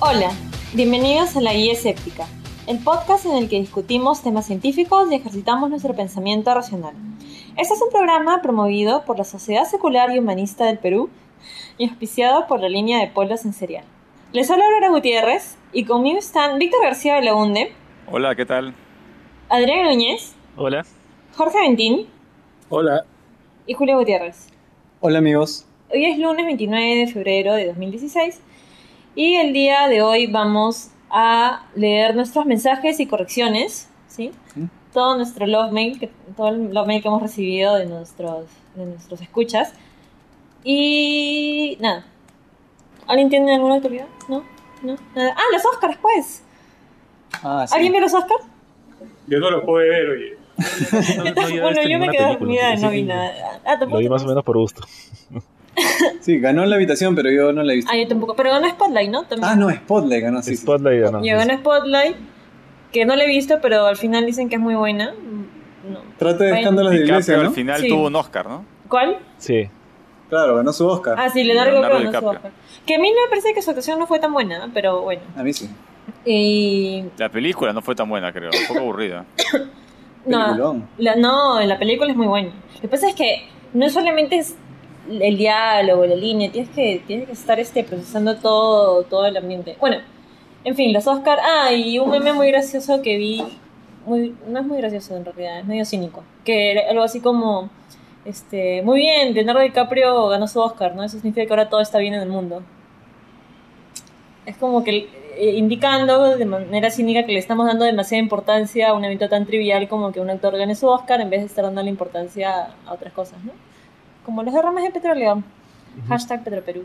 Hola, bienvenidos a La Guía Escéptica, el podcast en el que discutimos temas científicos y ejercitamos nuestro pensamiento racional. Este es un programa promovido por la Sociedad Secular y Humanista del Perú y auspiciado por la línea de Polos en Cereal. Les habla Aurora Gutiérrez y conmigo están Víctor García Belaunde. Hola, ¿qué tal? Adrián Núñez. Hola. Jorge Ventín. Hola. Y Julio Gutiérrez. Hola, amigos. Hoy es lunes 29 de febrero de 2016 y el día de hoy vamos a leer nuestros mensajes y correcciones, ¿sí? Todo nuestro love mail, todo el love mail que hemos recibido de nuestros escuchas. Y nada. ¿Alguien tiene alguna autoridad? ¿No? Nada. Ah, los Oscars, pues. Sí. ¿Alguien vio los Oscars? Yo no los puedo ver, oye. Bueno, yo me quedé dormida y no vi nada. Lo vi más o menos por gusto. Sí, ganó en la habitación, pero yo no la he visto. Yo tampoco. Pero ganó Spotlight, ¿no? También. No, Spotlight ganó, sí. Spotlight ganó. Yo ganó Spotlight, que no la he visto, pero al final dicen que es muy buena. No. Trata de escándalos de iglesia, DiCaprio ¿no? al final Sí. tuvo un Oscar, ¿no? ¿Cuál? Sí. Claro, ganó su Oscar. Sí, Leonardo Leonardo DiCaprio ganó su DiCaprio. Oscar. Que a mí me parece que su actuación no fue tan buena, pero bueno. A mí sí. Y... La película no fue tan buena, creo. Un poco aburrida. Peliculón. La película es muy buena. Lo que pasa es que no solamente es el diálogo, la línea, tienes que estar procesando todo el ambiente. Bueno, en fin, los Oscar. Y un meme muy gracioso que vi, no es muy gracioso en realidad, es medio cínico, que era algo así como, muy bien, Leonardo DiCaprio ganó su Oscar, ¿no? Eso significa que ahora todo está bien en el mundo. Es como que indicando de manera cínica que le estamos dando demasiada importancia a un evento tan trivial como que un actor gane su Oscar en vez de estar dando la importancia a otras cosas, ¿no? Como los derrames de petróleo. # Petroperú.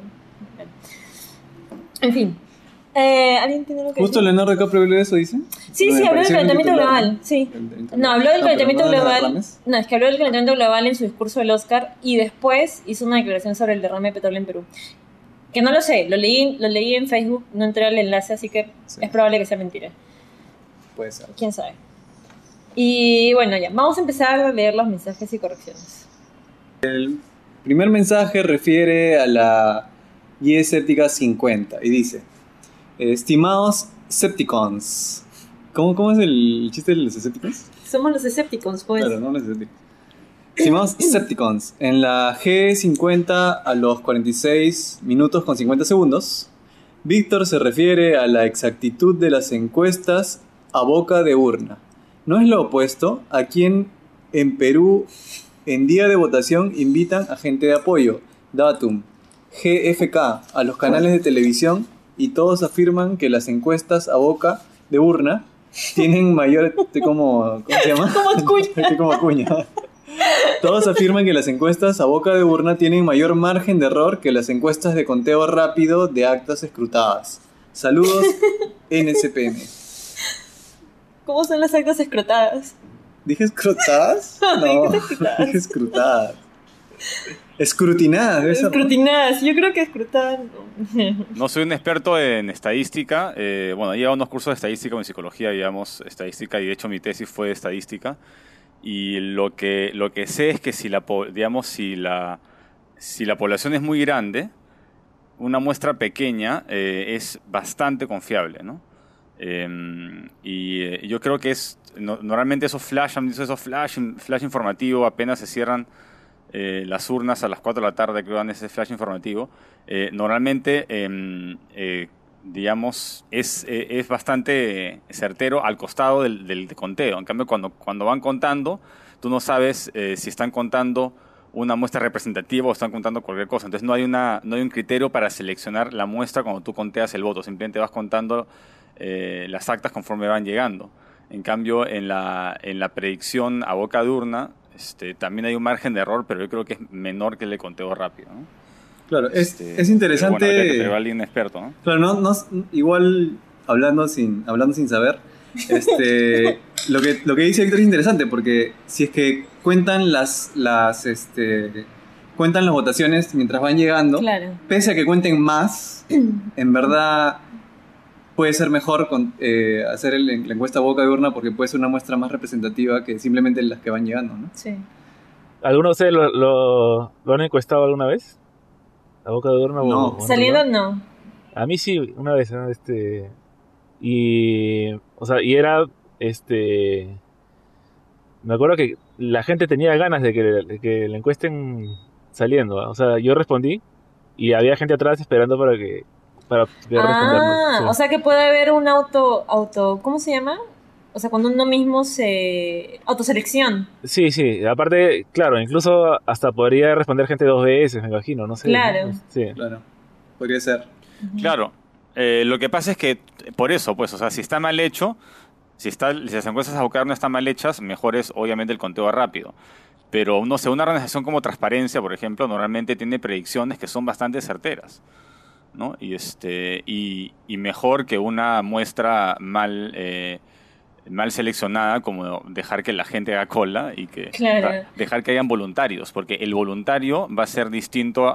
En fin. ¿Alguien tiene algo que Justo decir? Leonardo DiCaprio habló de eso, dice. Sí, habló del calentamiento global. Sí. No, habló del calentamiento global. No, es que habló del calentamiento global en su discurso del Oscar y después hizo una declaración sobre el derrame de petróleo en Perú. Que no lo sé, lo leí en Facebook, no entré al enlace, así que Sí. es probable que sea mentira. Puede ser. ¿Quién sabe? Y bueno, ya, vamos a empezar a leer los mensajes y correcciones. Primer mensaje refiere a la Guía Escéptica 50 y dice: estimados Scepticons. ¿Cómo es el chiste de los escépticos? Somos los escépticos, pues. Claro, no los escépticos. Estimados Scepticons, en la G50 a los 46 minutos con 50 segundos, Víctor se refiere a la exactitud de las encuestas a boca de urna. ¿No es lo opuesto? Aquí en Perú, en día de votación, invitan a gente de apoyo, Datum, GFK, a los canales de televisión y todos afirman que las encuestas a boca de urna tienen mayor... ¿Cómo se llama? Como cuña. Estoy como cuña. Todos afirman que las encuestas a boca de urna tienen mayor margen de error que las encuestas de conteo rápido de actas escrutadas. Saludos, NCPM. ¿Cómo son las actas escrotadas? ¿Dije escrutadas? No, dije escrutadas. Escrutinadas, ¿ves? Escrutinadas, yo creo que escrutadas no. No soy un experto en estadística. Bueno, he llevado unos cursos de estadística, en psicología llevamos estadística y de hecho mi tesis fue de estadística. Y lo que sé es que si la población es muy grande, una muestra pequeña es bastante confiable, ¿no? Yo creo que normalmente esos flash informativo, apenas se cierran las urnas a las 4 de la tarde, creo que dan ese flash informativo. Normalmente, digamos, es bastante certero al costado del conteo. En cambio, cuando van contando, tú no sabes si están contando una muestra representativa o están contando cualquier cosa. Entonces no hay un criterio para seleccionar la muestra cuando tú conteas el voto. Simplemente vas contando las actas conforme van llegando. En cambio, en la predicción a boca de urna, también hay un margen de error, pero yo creo que es menor que el de conteo rápido, ¿no? Claro, es interesante. Pero bueno, pero alguien experto, ¿no? Claro, no, igual hablando sin saber, lo que dice Héctor es interesante porque si es que cuentan cuentan las votaciones mientras van llegando, Claro. pese a que cuenten más, en verdad puede ser mejor hacer la encuesta boca de urna porque puede ser una muestra más representativa que simplemente las que van llegando, ¿no? Sí. ¿Alguno de ustedes lo han encuestado alguna vez? ¿A boca de urna? No. o en Saliendo realidad? no. A mí sí, una vez, ¿no? Y, o sea, y era, me acuerdo que la gente tenía ganas de que la encuesten saliendo, ¿ah? O sea, yo respondí y había gente atrás esperando para poder responder, ¿no? Ah, Sí. o sea que puede haber un ¿cómo se llama? O sea, cuando uno mismo se autoselección. Sí, sí, aparte, claro, incluso hasta podría responder gente 2 veces, me imagino, no sé, ¿no? Claro. Sí. Claro, podría ser. Claro. Lo que pasa es que por eso, pues, o sea, si está mal hecho, si las encuestas a buscar no están mal hechas, mejor es obviamente el conteo rápido. Pero no sé, una organización como Transparencia, por ejemplo, normalmente tiene predicciones que son bastante certeras, ¿no? Y mejor que una muestra mal seleccionada, como dejar que la gente haga cola y Claro. dejar que hayan voluntarios, porque el voluntario va a ser distinto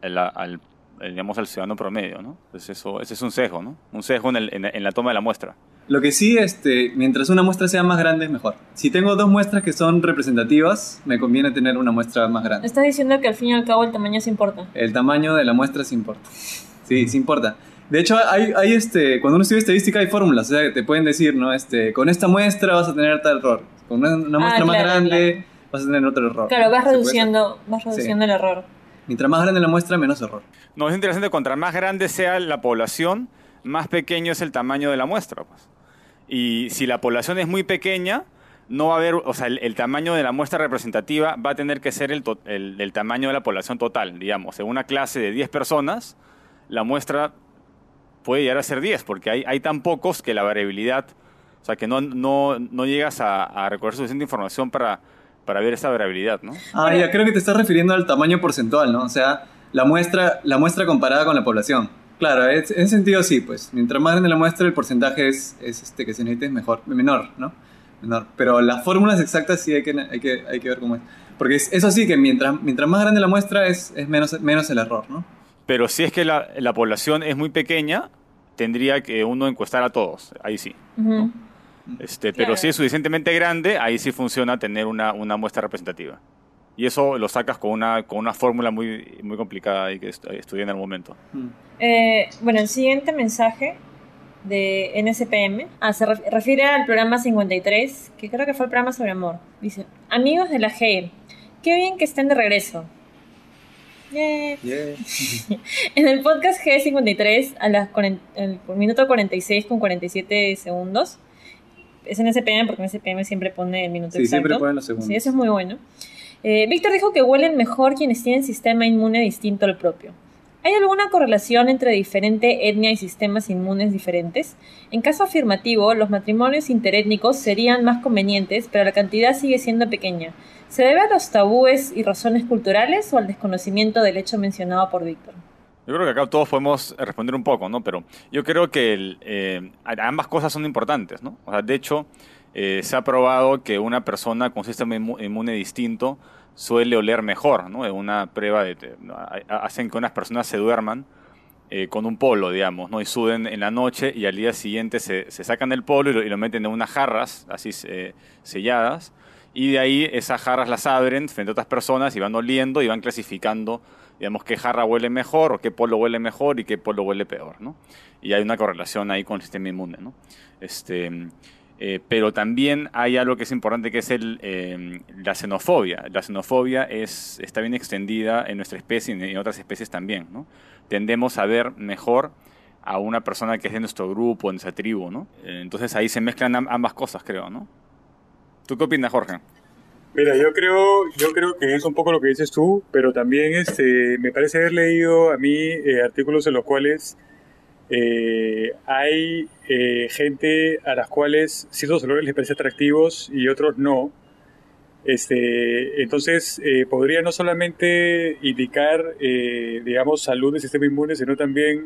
digamos, al ciudadano promedio, ¿no? Entonces ese es un sesgo, ¿no? Un sesgo en la toma de la muestra. Lo que sí, mientras una muestra sea más grande es mejor. Si tengo 2 muestras que son representativas, me conviene tener una muestra más grande. Estás diciendo que al fin y al cabo el tamaño sí importa. El tamaño de la muestra sí importa. Sí, sí importa. De hecho, cuando uno estudia estadística hay fórmulas, o sea, te pueden decir, ¿no? Con esta muestra vas a tener tal error. Con una muestra más claro, grande vas a tener otro error. Claro, vas Se puede reduciendo Sí. el error. Mientras más grande la muestra, menos error. No, es interesante, contra más grande sea la población, más pequeño es el tamaño de la muestra, pues. Y si la población es muy pequeña, no va a haber, o sea, el tamaño de la muestra representativa va a tener que ser el tamaño de la población total, digamos. En una clase de 10 personas, la muestra puede llegar a ser 10, porque hay tan pocos que la variabilidad, o sea, que no llegas a recoger suficiente información para ver esa variabilidad, ¿no? Ah, ya creo que te estás refiriendo al tamaño porcentual, ¿no? O sea, la muestra comparada con la población. Claro, en ese sentido sí, pues. Mientras más grande la muestra, el porcentaje que se necesite es menor, ¿no? Menor. Pero las fórmulas exactas sí hay que ver cómo es. Porque eso sí, que mientras más grande la muestra, es menos el error, ¿no? Pero si es que la población es muy pequeña, tendría que uno encuestar a todos, ahí sí. Ujú. Pero Claro. si es suficientemente grande, ahí sí funciona tener una muestra representativa. Y eso lo sacas con una fórmula muy, muy complicada y que estudié en el momento. Mm. Bueno, el siguiente mensaje de NSPM se refiere al programa 53, que creo que fue el programa sobre amor. Dice: amigos de la G, qué bien que estén de regreso. Yeah. Yeah. En el podcast G53, el minuto 46 con 47 segundos, es en SPM porque en SPM siempre pone el minuto Sí, exacto. siempre ponen los segundos. Sí, eso es muy bueno. Víctor dijo que huelen mejor quienes tienen sistema inmune distinto al propio. ¿Hay alguna correlación entre diferente etnia y sistemas inmunes diferentes? En caso afirmativo, los matrimonios interétnicos serían más convenientes, pero la cantidad sigue siendo pequeña. ¿Se debe a los tabúes y razones culturales o al desconocimiento del hecho mencionado por Víctor? Yo creo que acá todos podemos responder un poco, ¿no? Pero yo creo que ambas cosas son importantes, ¿no? O sea, de hecho, se ha probado que una persona con sistema inmune distinto suele oler mejor, ¿no? En una prueba hacen que unas personas se duerman con un polo, digamos, ¿no? Y suden en la noche y al día siguiente se sacan el polo y lo meten en unas jarras así selladas, y de ahí esas jarras las abren frente a otras personas y van oliendo y van clasificando, digamos, qué jarra huele mejor o qué polo huele mejor y qué polo huele peor, ¿no? Y hay una correlación ahí con el sistema inmune, ¿no? Pero también hay algo que es importante, que es la xenofobia. La xenofobia está bien extendida en nuestra especie y en otras especies también, ¿no? Tendemos a ver mejor a una persona que es de nuestro grupo, de nuestra tribu, ¿no? Entonces ahí se mezclan ambas cosas, creo, ¿no? ¿Tú qué opinas, Jorge? Mira, yo creo que es un poco lo que dices tú, pero también me parece haber leído a mí artículos en los cuales hay gente a las cuales ciertos olores les parecen atractivos y otros no. Entonces, podría no solamente indicar, digamos, salud del sistema inmune, sino también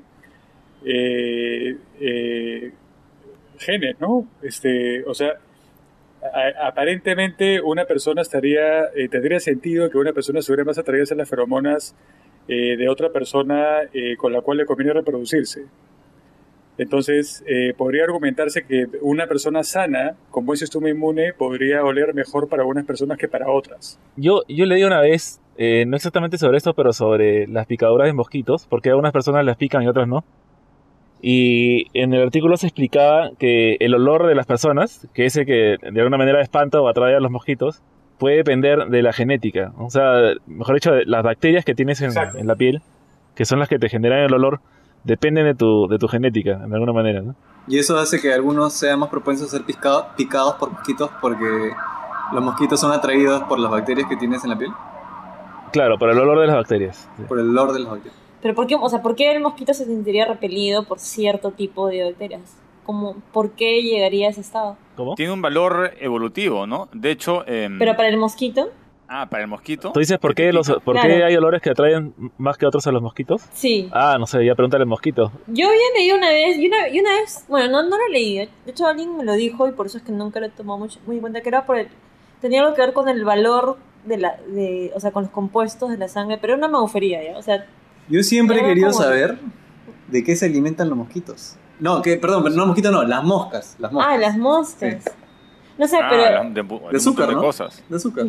genes, ¿no? O sea, aparentemente una persona tendría sentido que una persona estuviera más atraída a las feromonas de otra persona con la cual le conviene reproducirse. Entonces, podría argumentarse que una persona sana, con buen sistema inmune, podría oler mejor para algunas personas que para otras. Yo leí una vez, no exactamente sobre esto, pero sobre las picaduras de mosquitos, porque algunas personas las pican y otras no. Y en el artículo se explicaba que el olor de las personas, que ese que de alguna manera espanta o atrae a los mosquitos, puede depender de la genética. O sea, mejor dicho, de las bacterias que tienes Exacto. en la piel, que son las que te generan el olor, dependen de tu genética, de alguna manera, ¿no? Y eso hace que algunos sean más propensos a ser picados por mosquitos porque los mosquitos son atraídos por las bacterias que tienes en la piel, Claro, por el olor de las bacterias. Sí. por el olor de las bacterias. Pero ¿por qué, o sea, por qué el mosquito se sentiría repelido por cierto tipo de bacterias? Como, ¿por qué llegaría a ese estado? ¿Cómo? Tiene un valor evolutivo, ¿no? De hecho, Pero para el mosquito, para el mosquito. ¿Tú dices por que te qué, pica. por Claro. qué hay olores que atraen más que otros a los mosquitos? sí. Ah, no sé, ya pregúntale al mosquito. Yo había leído una vez, y una vez, bueno, no lo leí, de hecho alguien me lo dijo y por eso es que nunca lo he tomado muy en cuenta, que era por tenía algo que ver con el valor o sea, con los compuestos de la sangre, pero era una magufería, ¿ya? O sea, Yo siempre he Algo querido como- saber de qué se alimentan los mosquitos. No, perdón, no mosquitos no, las moscas. Las moscas. las moscas. Sí. No sé, Ah, pero de un De azúcar, montón de ¿no? cosas. De azúcar.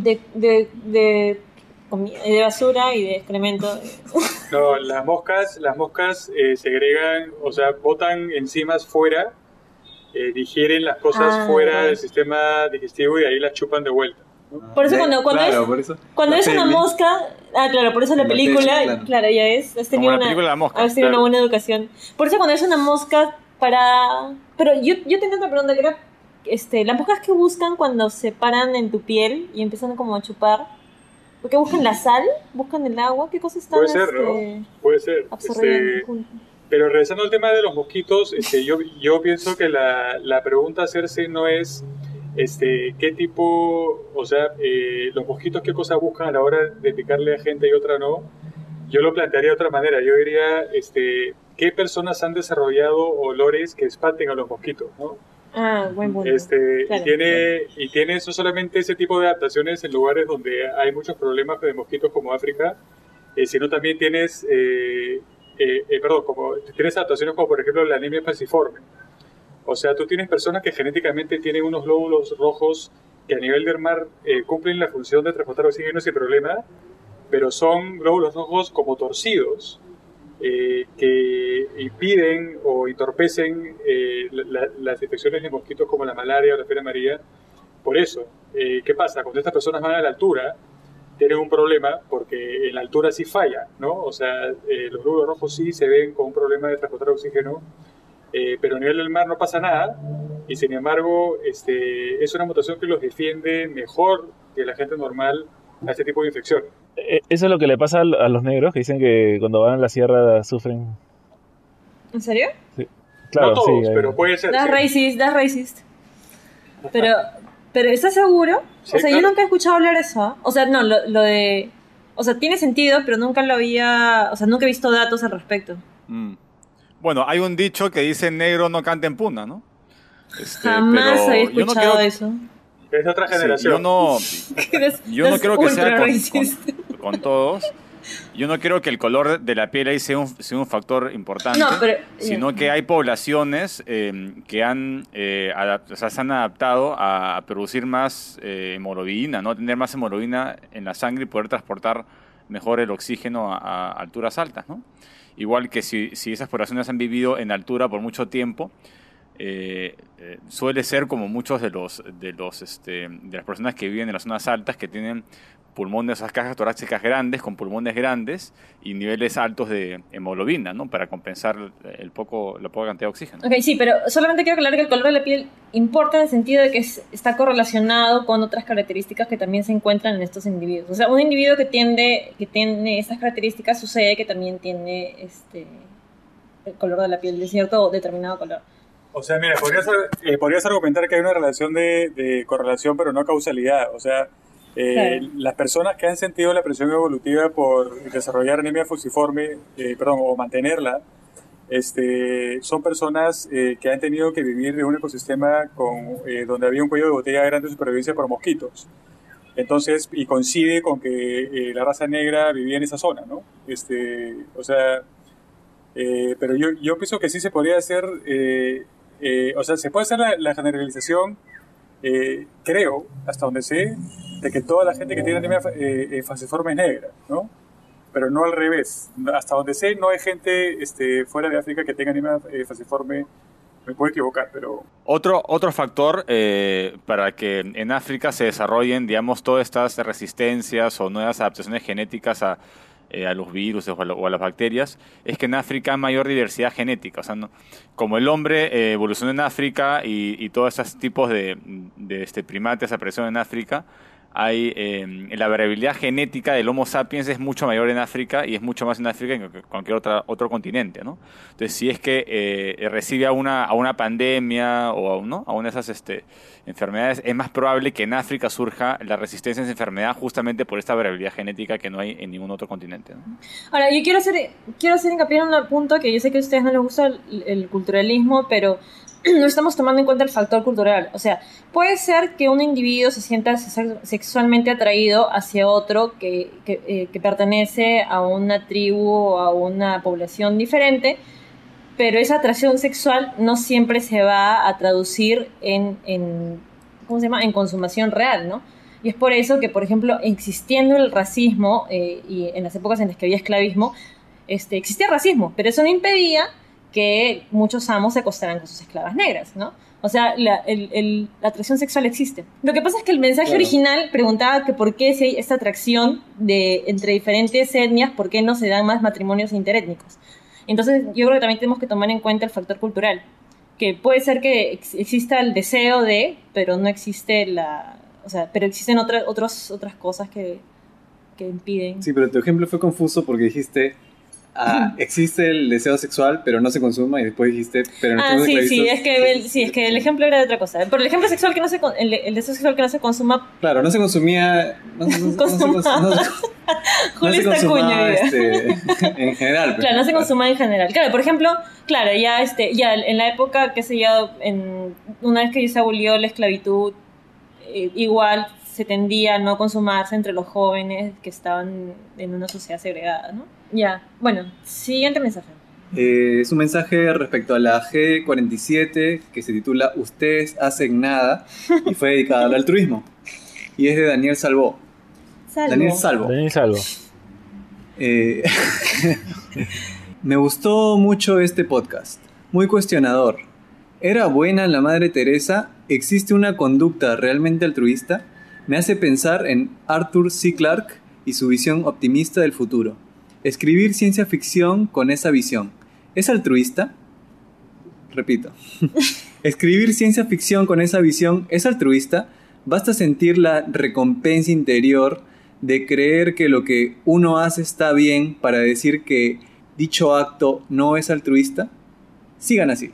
de basura y de excremento. No, las moscas segregan, o sea, botan enzimas fuera, digieren las cosas Ah, fuera ok. del sistema digestivo y ahí las chupan de vuelta. Por eso cuando claro, es- por eso. Cuando La es una peli. mosca, claro, por eso la La película, peli, claro, ya es, has tenido Como la una, película de la mosca, has tenido claro. una buena educación. Por eso cuando es una mosca pero yo tenía otra pregunta que era, las moscas que buscan cuando se paran en tu piel y empiezan como a chupar, ¿por qué buscan la sal? ¿Buscan el agua? ¿Qué cosas están Puede ser, ¿no? Puede ser. absorbiendo? Pero regresando al tema de los mosquitos, yo pienso que la pregunta a hacerse no es qué tipo, o sea, los mosquitos qué cosas buscan a la hora de picarle a gente y otra no. Yo lo plantearía de otra manera. Yo diría, ¿qué personas han desarrollado olores que espanten a los mosquitos, ¿no? Ah, buen punto. Claro. Y tienes no solamente ese tipo de adaptaciones en lugares donde hay muchos problemas de mosquitos como África, sino también tienes, tienes adaptaciones como por ejemplo la anemia falciforme. O sea, tú tienes personas que genéticamente tienen unos glóbulos rojos que a nivel del mar cumplen la función de transportar oxígeno sin problema, pero son glóbulos rojos como torcidos, que impiden o entorpecen las infecciones de mosquitos como la malaria o la fiebre amarilla. Por eso, ¿qué pasa? Cuando estas personas van a la altura, tienen un problema porque en la altura sí falla, ¿no? O sea, los glóbulos rojos sí se ven con un problema de transportar oxígeno, pero a nivel del mar no pasa nada y sin embargo es una mutación que los defiende mejor que la gente normal a este tipo de infección. Eso es lo que le pasa a los negros, que dicen que cuando van a la sierra sufren. ¿En serio? Sí. Claro, No todos, sí, pero puede ser. Das sí. racist. Pero ¿estás seguro? Sí, o sea, claro. yo nunca he escuchado hablar de eso. ¿Ah? O sea, no, lo de... O sea, tiene sentido, pero nunca lo había... O sea, nunca he visto datos al respecto. Bueno, hay un dicho que dice negro no canta en puna, ¿no? Jamás pero había yo no escuchado creo- eso. Es de otra Sí, generación. yo no creo que sea ultra con, racist. con todos. Yo no creo que el color de la piel ahí sea un factor importante, No, pero- sino que hay poblaciones que se han adaptado a producir más hemoglobina, ¿no? Tener más hemoglobina en la sangre y poder transportar mejor el oxígeno a alturas altas, ¿no? Igual que si esas poblaciones han vivido en altura por mucho tiempo, suele ser como muchos de las personas que viven en las zonas altas que tienen pulmones, esas cajas torácicas grandes, con pulmones grandes y niveles altos de hemoglobina, ¿no? Para compensar la poca cantidad de oxígeno. Ok, sí, pero solamente quiero aclarar que el color de la piel importa en el sentido de que está correlacionado con otras características que también se encuentran en estos individuos. O sea, un individuo que tiene estas características sucede que también tiene el color de la piel de cierto o determinado color. O sea, mira, podrías argumentar que hay una relación de correlación, pero no causalidad. O sea, Claro. las personas que han sentido la presión evolutiva por desarrollar anemia falciforme, o mantenerla, son personas que han tenido que vivir en un ecosistema donde había un cuello de botella de grande supervivencia por mosquitos. Entonces, y coincide con que la raza negra vivía en esa zona, ¿no? Pero yo pienso que sí se podría hacer, o sea, se puede hacer la generalización, creo, hasta donde sé, de que toda la gente que tiene anemia falciforme es negra, ¿no? pero no al revés. Hasta donde sé, no hay gente fuera de África que tenga anemia falciforme. Me puedo equivocar, pero... Otro factor para que en África se desarrollen, digamos, todas estas resistencias o nuevas adaptaciones genéticas a los virus o a las bacterias, es que en África hay mayor diversidad genética. O sea, como el hombre evolucionó en África y todos esos tipos de primates aparecieron en África, hay la variabilidad genética del Homo sapiens es mucho mayor en África y es mucho más en África que en cualquier otro continente, ¿no? Entonces, si es que recibe a una pandemia o ¿no? a una de esas enfermedades, es más probable que en África surja la resistencia a esa enfermedad justamente por esta variabilidad genética que no hay en ningún otro continente, ¿no? Ahora, yo quiero hacer hincapié en un punto que yo sé que a ustedes no les gusta el culturalismo, pero no estamos tomando en cuenta el factor cultural. O sea, puede ser que un individuo se sienta sexualmente atraído hacia otro que pertenece a una tribu o a una población diferente, pero esa atracción sexual no siempre se va a traducir en ¿cómo se llama? En consumación real, ¿no? Y es por eso que, por ejemplo, existiendo el racismo y en las épocas en las que había esclavismo, existía racismo, pero eso no impedía que muchos amos se acostaran con sus esclavas negras, ¿no? O sea, la atracción sexual existe. Lo que pasa es que el mensaje original preguntaba que por qué si hay esta atracción entre diferentes etnias, por qué no se dan más matrimonios interétnicos. Entonces, yo creo que también tenemos que tomar en cuenta el factor cultural, que puede ser que exista el deseo pero no existe pero existen otras cosas que impiden. Sí, pero tu ejemplo fue confuso porque dijiste... existe el deseo sexual, pero no se consuma, y después dijiste, pero no es que el ejemplo era de otra cosa. Por el ejemplo sexual que el deseo sexual que no se consuma. Claro, no se consumía. No se consumaba en general. Claro, no se consumaba en general. Claro, por ejemplo, claro, ya en la época, qué sé yo, una vez que se abolió la esclavitud, igual se tendía a no consumarse entre los jóvenes que estaban en una sociedad segregada, ¿no? Ya, bueno, siguiente mensaje. Es un mensaje respecto a la G47 que se titula Ustedes hacen nada y fue dedicado al altruismo. Y es de Daniel Salvo. Daniel Salvo. Me gustó mucho este podcast. Muy cuestionador. ¿Era buena la Madre Teresa? ¿Existe una conducta realmente altruista? Me hace pensar en Arthur C. Clarke y su visión optimista del futuro. Escribir ciencia ficción con esa visión. ¿Es altruista? Repito. Escribir ciencia ficción con esa visión es altruista. Basta sentir la recompensa interior de creer que lo que uno hace está bien para decir que dicho acto no es altruista. Sigan así.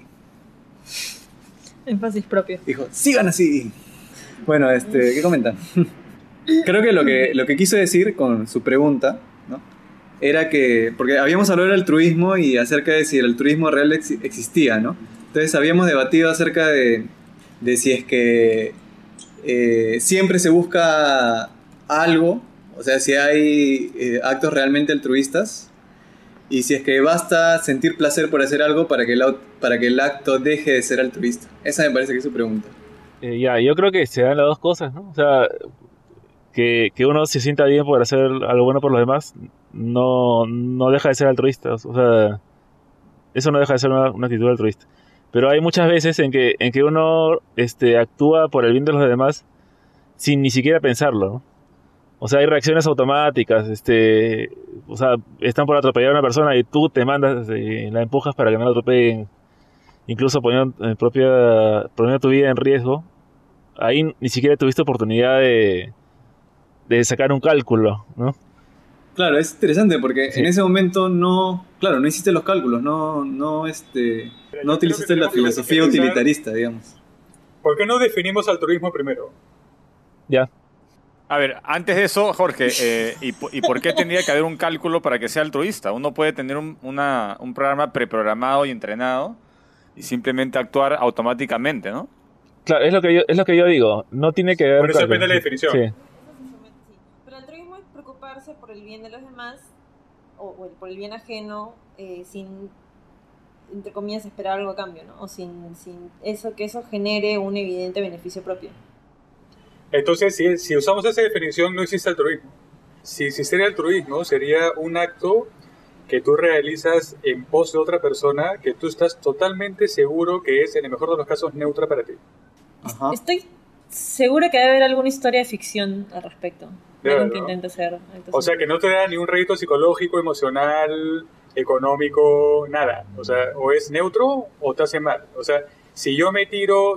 Énfasis propio. Dijo, sigan así. Bueno, ¿qué comentan? Creo que lo que quiso decir con su pregunta, ¿no? Era que, porque habíamos hablado del altruismo y acerca de si el altruismo real existía, ¿no? Entonces habíamos debatido acerca de si es que siempre se busca algo, o sea, si hay actos realmente altruistas, y si es que basta sentir placer por hacer algo para que el acto deje de ser altruista. Esa me parece que es su pregunta. Yo creo que se dan las dos cosas, ¿no? O sea, que uno se sienta bien por hacer algo bueno por los demás no deja de ser altruista. O sea, eso no deja de ser una actitud altruista. Pero hay muchas veces en que uno actúa por el bien de los demás sin ni siquiera pensarlo, ¿no? O sea, hay reacciones automáticas, o sea, están por atropellar a una persona y tú te mandas, la empujas para que no la atropellen, incluso poniendo tu vida en riesgo. Ahí ni siquiera tuviste oportunidad de sacar un cálculo, ¿no? Claro, es interesante porque en ese momento no hiciste los cálculos, no utilizaste la filosofía utilitarista, digamos. ¿Por qué no definimos altruismo primero? Ya. A ver, antes de eso, Jorge, ¿y por qué tendría que haber un cálculo para que sea altruista? Uno puede tener un programa preprogramado y entrenado y simplemente actuar automáticamente, ¿no? Claro, es lo que yo digo. No tiene que haber. Por eso depende de la definición. Sí. Pero el altruismo es preocuparse por el bien de los demás o por el bien ajeno sin, entre comillas, esperar algo a cambio, ¿no? O sin que eso genere un evidente beneficio propio. Entonces, si usamos esa definición, no existe altruismo. si existiera altruismo, sería un acto que tú realizas en pos de otra persona que tú estás totalmente seguro que es, en el mejor de los casos, neutra para ti. Ajá. Estoy segura que debe haber alguna historia de ficción al respecto. De Claro, alguien que ¿no? intente ser. O sea, que no te da ni un rédito psicológico, emocional, económico, nada. O sea, o es neutro o te hace mal. O sea, si yo me tiro,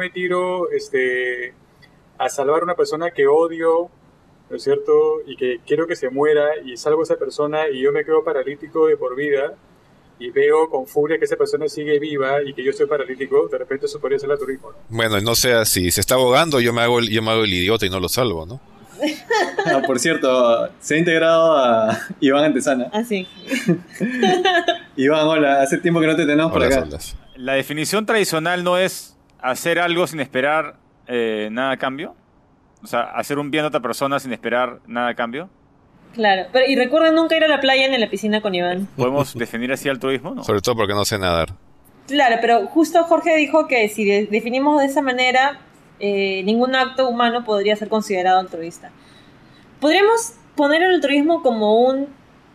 a salvar a una persona que odio, ¿no es cierto? Y que quiero que se muera y salvo a esa persona y yo me quedo paralítico de por vida y veo con furia que esa persona sigue viva y que yo estoy paralítico, de repente eso podría ser altruismo, ¿no? Bueno, no sé, si se está ahogando, yo me hago el idiota y no lo salvo, ¿no? Ah, por cierto, se ha integrado a Iván Antesana. Ah, sí. Iván, hola, hace tiempo que no te tenemos por Hola, acá. hola. La definición tradicional no es hacer algo sin esperar nada a cambio. O sea, hacer un bien a otra persona sin esperar nada a cambio. Claro. Pero, y recuerden nunca ir a la playa ni a la piscina con Iván. ¿Podemos definir así altruismo? No. Sobre todo porque no sé nadar. Claro, pero justo Jorge dijo que si definimos de esa manera, ningún acto humano podría ser considerado altruista. Podríamos poner el altruismo como un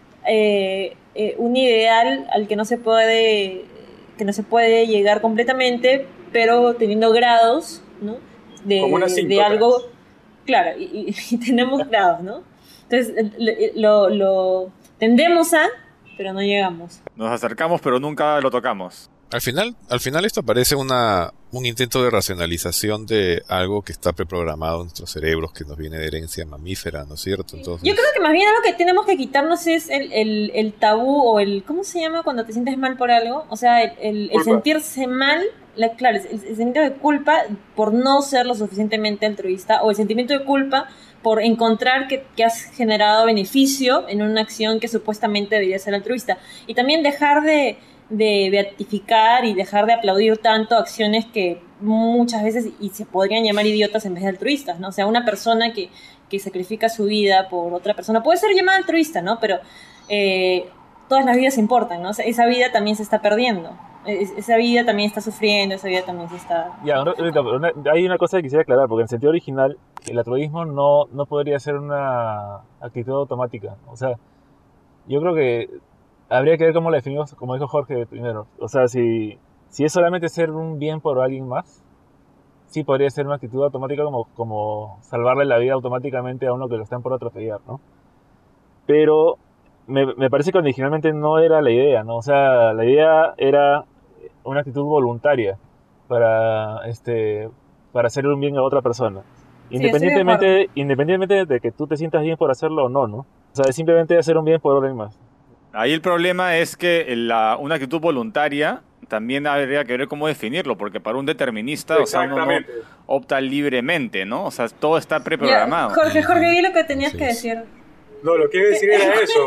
ideal al que no se puede llegar completamente, pero teniendo grados, ¿no? Como una de asíntota. algo, claro, y tenemos grados, ¿no? Entonces lo tendemos a, pero no llegamos. Nos acercamos pero nunca lo tocamos. Al final esto parece un intento de racionalización de algo que está preprogramado en nuestros cerebros, que nos viene de herencia mamífera, ¿no es cierto? Entonces, Yo creo que más bien algo que tenemos que quitarnos es el tabú o ¿cómo se llama cuando te sientes mal por algo? O sea, el Culpa. sentirse mal, claro, el sentimiento de culpa por no ser lo suficientemente altruista, o el sentimiento de culpa por encontrar que has generado beneficio en una acción que supuestamente debería ser altruista. Y también dejar de beatificar y dejar de aplaudir tanto acciones que muchas veces y se podrían llamar idiotas en vez de altruistas, ¿no? O sea, una persona que sacrifica su vida por otra persona puede ser llamada altruista, ¿no? Pero todas las vidas importan, ¿no? O sea, esa vida también se está perdiendo, esa vida también está sufriendo, esa vida también se está... Ya, hay una cosa que quisiera aclarar, porque en el sentido original, el altruismo no podría ser una actitud automática. O sea, yo creo que habría que ver cómo la definimos, como dijo Jorge primero. O sea, si es solamente hacer un bien por alguien más, sí podría ser una actitud automática como salvarle la vida automáticamente a uno que lo están por atropellar, ¿no? Pero me parece que originalmente no era la idea, ¿no? O sea, la idea era una actitud voluntaria para hacer un bien a otra persona. Sí, estoy de acuerdo. Independientemente de que tú te sientas bien por hacerlo o no, ¿no? O sea, es simplemente hacer un bien por alguien más. Ahí el problema es que una actitud voluntaria también habría que ver cómo definirlo, porque para un determinista, o sea, uno no Exactamente. opta libremente, ¿no? O sea, todo está preprogramado. Ya, Jorge, di lo que tenías Sí, que sí. decir. No, lo que iba a decir era eso.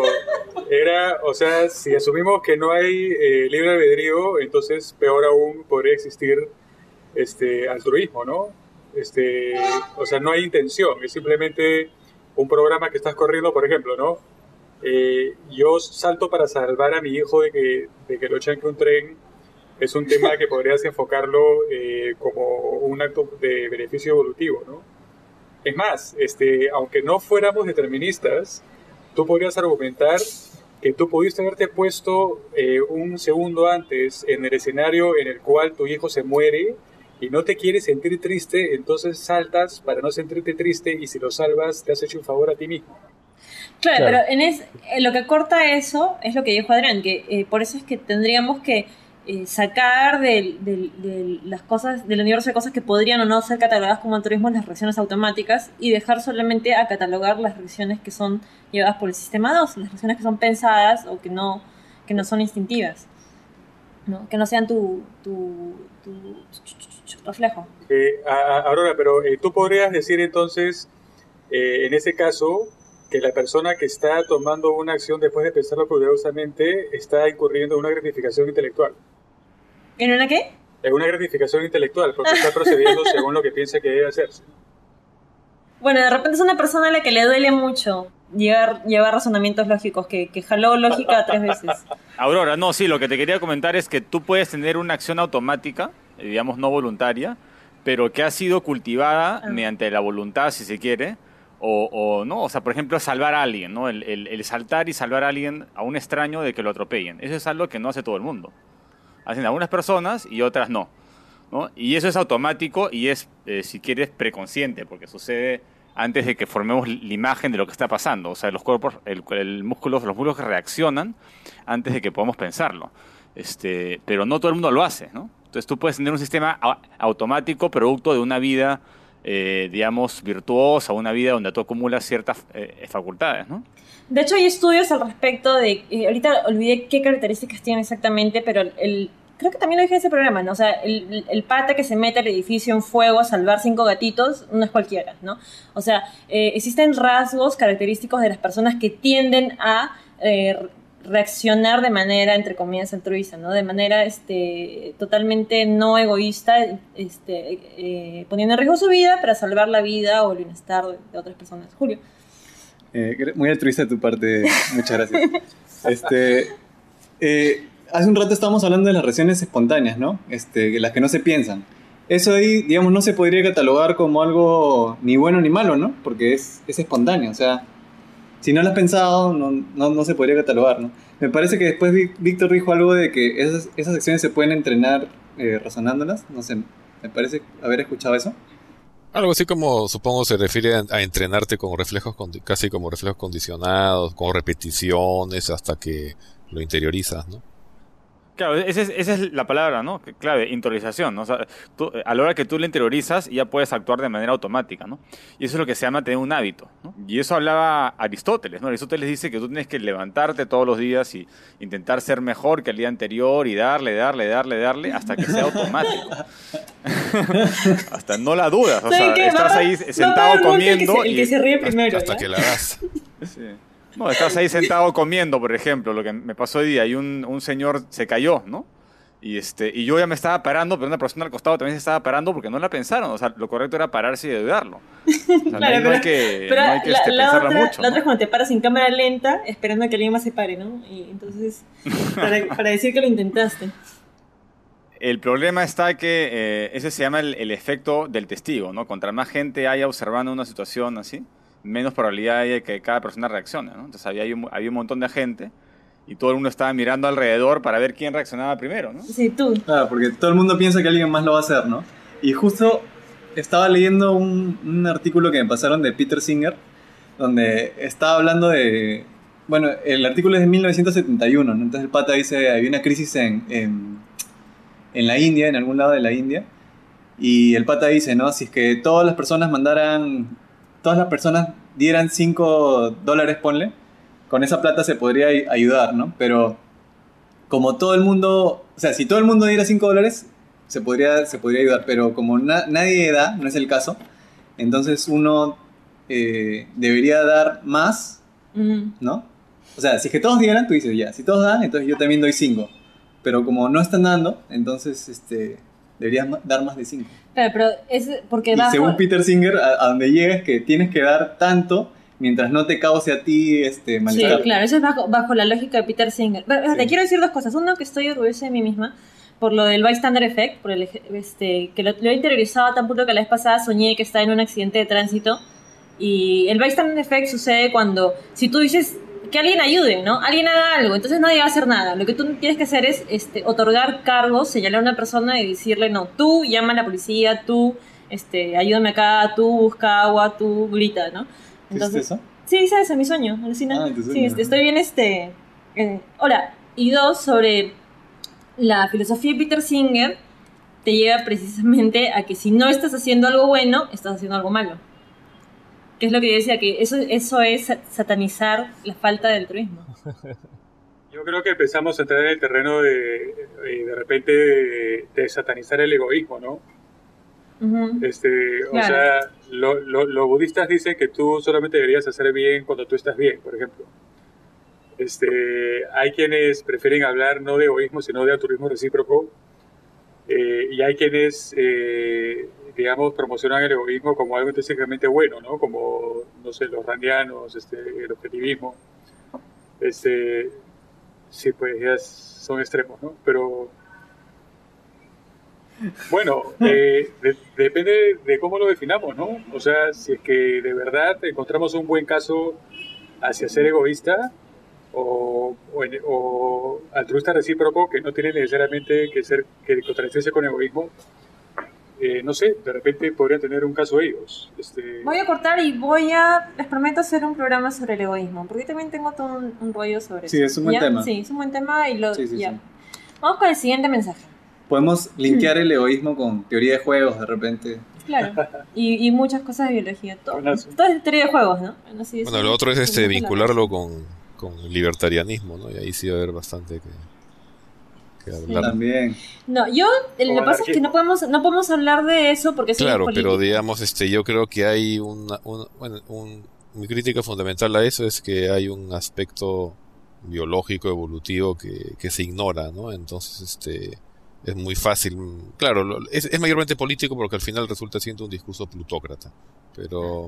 O sea, si asumimos que no hay libre albedrío, entonces peor aún podría existir altruismo, ¿no? O sea, no hay intención, es simplemente un programa que estás corriendo, por ejemplo, ¿no? Yo salto para salvar a mi hijo de que lo chanque un tren. Es un tema que podrías enfocarlo como un acto de beneficio evolutivo, ¿no? Es más, aunque no fuéramos deterministas, tú podrías argumentar que tú pudiste haberte puesto un segundo antes en el escenario en el cual tu hijo se muere y no te quieres sentir triste, entonces saltas para no sentirte triste y si lo salvas te has hecho un favor a ti mismo. Claro, Claro. pero lo que corta eso es lo que dijo Adrián, que por eso es que tendríamos que sacar de las cosas, del universo de cosas que podrían o no ser catalogadas como altruismo las reacciones automáticas y dejar solamente a catalogar las reacciones que son llevadas por el sistema 2, las reacciones que son pensadas o que no son instintivas, ¿no? Que no sean tu reflejo. Aurora, pero tú podrías decir entonces, en ese caso, que la persona que está tomando una acción después de pensarlo cuidadosamente está incurriendo en una gratificación intelectual. ¿En una qué? En una gratificación intelectual, porque está procediendo según lo que piensa que debe hacerse. Bueno, de repente es una persona a la que le duele mucho llevar razonamientos lógicos, que jaló lógica 3 veces. Aurora, no, sí, lo que te quería comentar es que tú puedes tener una acción automática, digamos no voluntaria, pero que ha sido cultivada mediante la voluntad, si se quiere, ¿no? O sea, por ejemplo, salvar a alguien, ¿no? El saltar y salvar a alguien, a un extraño de que lo atropellen. Eso es algo que no hace todo el mundo. Hacen algunas personas y otras no, ¿no? Y eso es automático y es, si quieres, preconsciente, porque sucede antes de que formemos la imagen de lo que está pasando. O sea, los cuerpos, los músculos que reaccionan antes de que podamos pensarlo. Pero no todo el mundo lo hace, ¿no? Entonces tú puedes tener un sistema automático producto de una vida, digamos, virtuosa, una vida donde tú acumulas ciertas facultades, ¿no? De hecho, hay estudios al respecto de... ahorita olvidé qué características tienen exactamente, pero creo que también lo dije en ese programa, ¿no? O sea, el pata que se mete al edificio en fuego a salvar 5 gatitos no es cualquiera, ¿no? O sea, existen rasgos característicos de las personas que tienden a reaccionar de manera, entre comillas, altruista, ¿no? De manera totalmente no egoísta, poniendo en riesgo su vida para salvar la vida o el bienestar de otras personas. Julio. Muy altruista de tu parte, muchas gracias. Hace un rato estábamos hablando de las reacciones espontáneas, ¿no? Las que no se piensan. Eso ahí, digamos, no se podría catalogar como algo ni bueno ni malo, ¿no? Porque es espontáneo, o sea, si no lo has pensado, no se podría catalogar, ¿no? Me parece que después Víctor dijo algo de que esas acciones se pueden entrenar razonándolas, no sé, me parece haber escuchado eso. Algo así como, supongo, se refiere a entrenarte con reflejos, casi como reflejos condicionados, con repeticiones hasta que lo interiorizas, ¿no? Claro, esa es la palabra, ¿no? Clave, interiorización, ¿no? O sea, a la hora que tú lo interiorizas ya puedes actuar de manera automática, ¿no? Y eso es lo que se llama tener un hábito, ¿no? Y eso hablaba Aristóteles, ¿no? Aristóteles dice que tú tienes que levantarte todos los días y intentar ser mejor que el día anterior y darle hasta que sea automático. Hasta no la dudas, o sea, estás ahí sentado comiendo el que se ríe primero, hasta que la hagas. Sí. No, estás ahí sentado comiendo, por ejemplo, lo que me pasó hoy día, y un señor se cayó, ¿no? Y yo ya me estaba parando, pero una persona al costado también se estaba parando porque no la pensaron. O sea, lo correcto era pararse y ayudarlo. O sea, claro, no hay que pensarla mucho. La otra es cuando te paras en cámara lenta, esperando a que alguien más se pare, ¿no? Y entonces, para decir que lo intentaste. El problema está que ese se llama el efecto del testigo, ¿no? Contra más gente haya observando una situación así, menos probabilidad hay de que cada persona reaccione, ¿no? Entonces había un montón de gente y todo el mundo estaba mirando alrededor para ver quién reaccionaba primero, ¿no? Sí, tú. Claro, porque todo el mundo piensa que alguien más lo va a hacer, ¿no? Y justo estaba leyendo un artículo que me pasaron de Peter Singer, donde estaba hablando de... Bueno, el artículo es de 1971, ¿no? Entonces el pata dice, había una crisis en la India, en algún lado de la India, y el pata dice, ¿no? Si es que todas las personas dieran $5, ponle, con esa plata se podría ayudar, ¿no? Pero como todo el mundo, o sea, si todo el mundo diera $5, se podría ayudar, pero como nadie da, no es el caso, entonces uno debería dar más, ¿no? O sea, si es que todos dieran, tú dices, ya, si todos dan, entonces yo también doy 5. Pero como no están dando, entonces deberías dar más de 5. Claro, pero es porque y según Peter Singer, a donde llegas que tienes que dar tanto mientras no te cause a ti malestar. Sí, claro, eso es bajo la lógica de Peter Singer. Pero, te quiero decir dos cosas. Uno, que estoy orgullosa de mí misma por lo del bystander effect, por que lo he interiorizado a tan punto que la vez pasada soñé que estaba en un accidente de tránsito. Y el bystander effect sucede cuando, si tú dices que alguien ayude, ¿no? Alguien haga algo, entonces nadie va a hacer nada. Lo que tú tienes que hacer es otorgar cargos, señalar a una persona y decirle, no, tú llama a la policía, tú ayúdame acá, tú busca agua, tú grita, ¿no? Entonces, ¿Es eso? Sí, hice eso en mi sueño, alucina. En tu sueño. Sí, estoy bien, Hola, y dos, sobre la filosofía de Peter Singer, te lleva precisamente a que si no estás haciendo algo bueno, estás haciendo algo malo. Que es lo que yo decía, que eso es satanizar la falta de altruismo. Yo creo que empezamos a entrar en el terreno de repente de satanizar el egoísmo, ¿no? Uh-huh. O claro. sea, los budistas dicen que tú solamente deberías hacer bien cuando tú estás bien, por ejemplo. Hay quienes prefieren hablar no de egoísmo, sino de altruismo recíproco. Y hay quienes, digamos, promocionan el egoísmo como algo intrínsecamente bueno, ¿no? Como, no sé, los randianos, el objetivismo. Sí, pues ya son extremos, ¿no? Pero Bueno, depende de cómo lo definamos, ¿no? O sea, si es que de verdad encontramos un buen caso hacia ser egoísta o altruista recíproco, que no tiene necesariamente que contradecirse con egoísmo, no sé, de repente podrían tener un caso ellos. Voy a cortar y les prometo hacer un programa sobre el egoísmo, porque también tengo todo un rollo sobre Sí, eso. es un buen tema. Sí, es un buen tema y Sí. Vamos con el siguiente mensaje. Podemos linkear el egoísmo con teoría de juegos de repente. Claro, y muchas cosas de biología, todo. Buenazo. Todo es teoría de juegos, ¿no? Bueno, lo otro es vincularlo con el libertarianismo, ¿no? Y ahí sí va a haber bastante que hablar. También. No, lo que pasa es que no podemos hablar de eso porque Claro, es político. pero digamos, yo creo que hay mi crítica fundamental a eso es que hay un aspecto biológico, evolutivo que se ignora, ¿no? Entonces, es muy fácil, claro, es mayormente político porque al final resulta siendo un discurso plutócrata, pero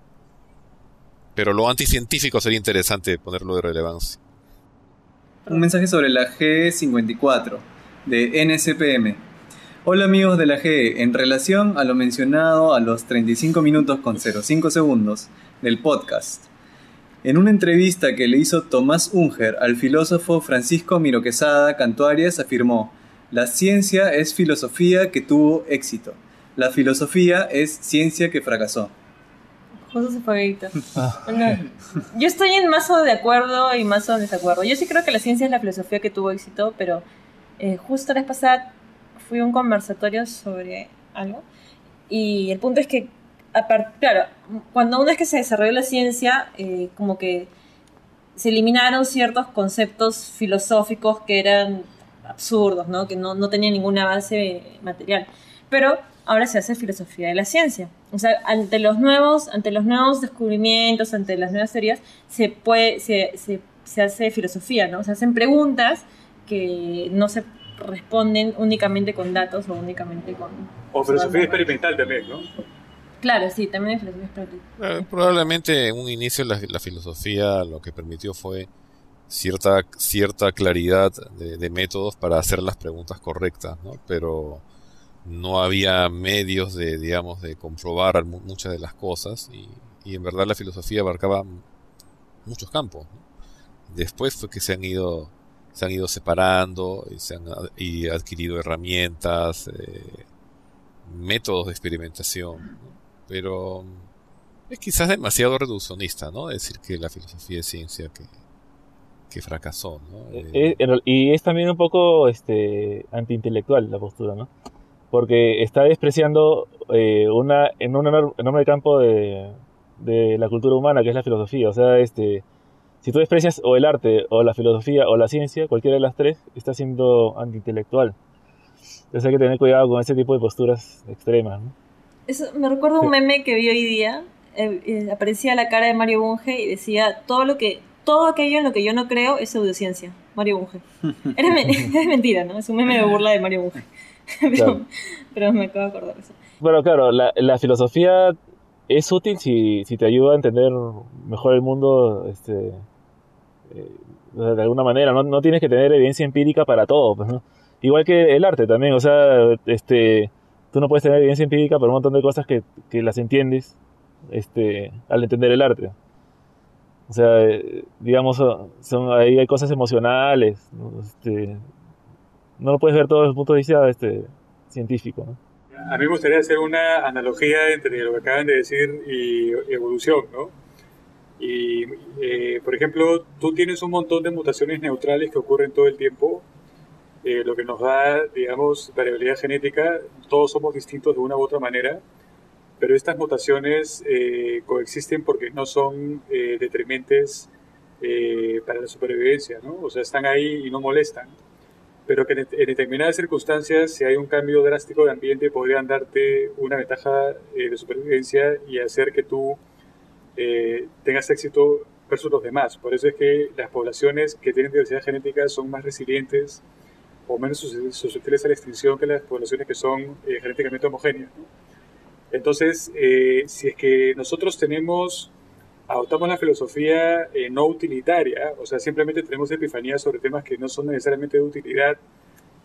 lo anticientífico sería interesante ponerlo de relevancia. Un mensaje sobre la G54 de NCPM. Hola amigos de la G, en relación a lo mencionado a los 35 minutos con 05 segundos del podcast. En una entrevista que le hizo Tomás Unger al filósofo Francisco Miro Quesada Cantuarias afirmó: la ciencia es filosofía que tuvo éxito. La filosofía es ciencia que fracasó. Justo se fue Víctor. Bueno, yo estoy en mazo de acuerdo y mazo de desacuerdo. Yo sí creo que la ciencia es la filosofía que tuvo éxito, pero justo la vez pasada fui a un conversatorio sobre algo y el punto es que, claro, cuando una vez que se desarrolló la ciencia, como que se eliminaron ciertos conceptos filosóficos que eran absurdos, ¿no? Que no tenían ninguna base material. Pero ahora se hace filosofía de la ciencia. O sea, ante los nuevos descubrimientos, ante las nuevas teorías, se hace filosofía, ¿no? Se hacen preguntas que no se responden únicamente con datos o únicamente con... O filosofía experimental también, ¿no? Claro, sí, también hay filosofía experimental. Probablemente en un inicio la filosofía lo que permitió fue cierta claridad de métodos para hacer las preguntas correctas, ¿no? Pero no había medios de comprobar muchas de las cosas y en verdad la filosofía abarcaba muchos campos, ¿no? Después fue que se han ido separando y adquirido herramientas, métodos de experimentación, ¿no? Pero es quizás demasiado reduccionista, ¿no? Decir que la filosofía es ciencia que fracasó, ¿no? Y es también un poco antiintelectual la postura, ¿no? Porque está despreciando un enorme campo de la cultura humana, que es la filosofía. O sea, si tú desprecias o el arte, o la filosofía, o la ciencia, cualquiera de las tres, está siendo antiintelectual. Entonces hay que tener cuidado con ese tipo de posturas extremas, ¿no? Eso me recuerda un meme que vi hoy día. Aparecía la cara de Mario Bunge y decía: todo aquello en lo que yo no creo es pseudociencia. Mario Bunge. Es mentira, ¿no? Es un meme de burla de Mario Bunge. Pero me acabo de acordar de eso. Bueno, claro, la filosofía es útil si te ayuda a entender mejor el mundo, de alguna manera. No tienes que tener evidencia empírica para todo, pues, ¿no? Igual que el arte también, o sea, tú no puedes tener evidencia empírica para un montón de cosas que las entiendes al entender el arte. O sea, digamos, ahí hay cosas emocionales, ¿no? No lo puedes ver todo desde el punto de vista científico, ¿no? A mí me gustaría hacer una analogía entre lo que acaban de decir y evolución, ¿no? Y, por ejemplo, tú tienes un montón de mutaciones neutrales que ocurren todo el tiempo, lo que nos da, digamos, variabilidad genética. Todos somos distintos de una u otra manera, pero estas mutaciones coexisten porque no son detrimentes para la supervivencia, ¿no? O sea, están ahí y no molestan. Pero que en determinadas circunstancias, si hay un cambio drástico de ambiente, podrían darte una ventaja de supervivencia y hacer que tú tengas éxito versus los demás. Por eso es que las poblaciones que tienen diversidad genética son más resilientes o menos susceptibles a la extinción que las poblaciones que son genéticamente homogéneas, ¿no? Entonces, si es que nosotros adoptamos la filosofía no utilitaria, o sea, simplemente tenemos epifanías sobre temas que no son necesariamente de utilidad,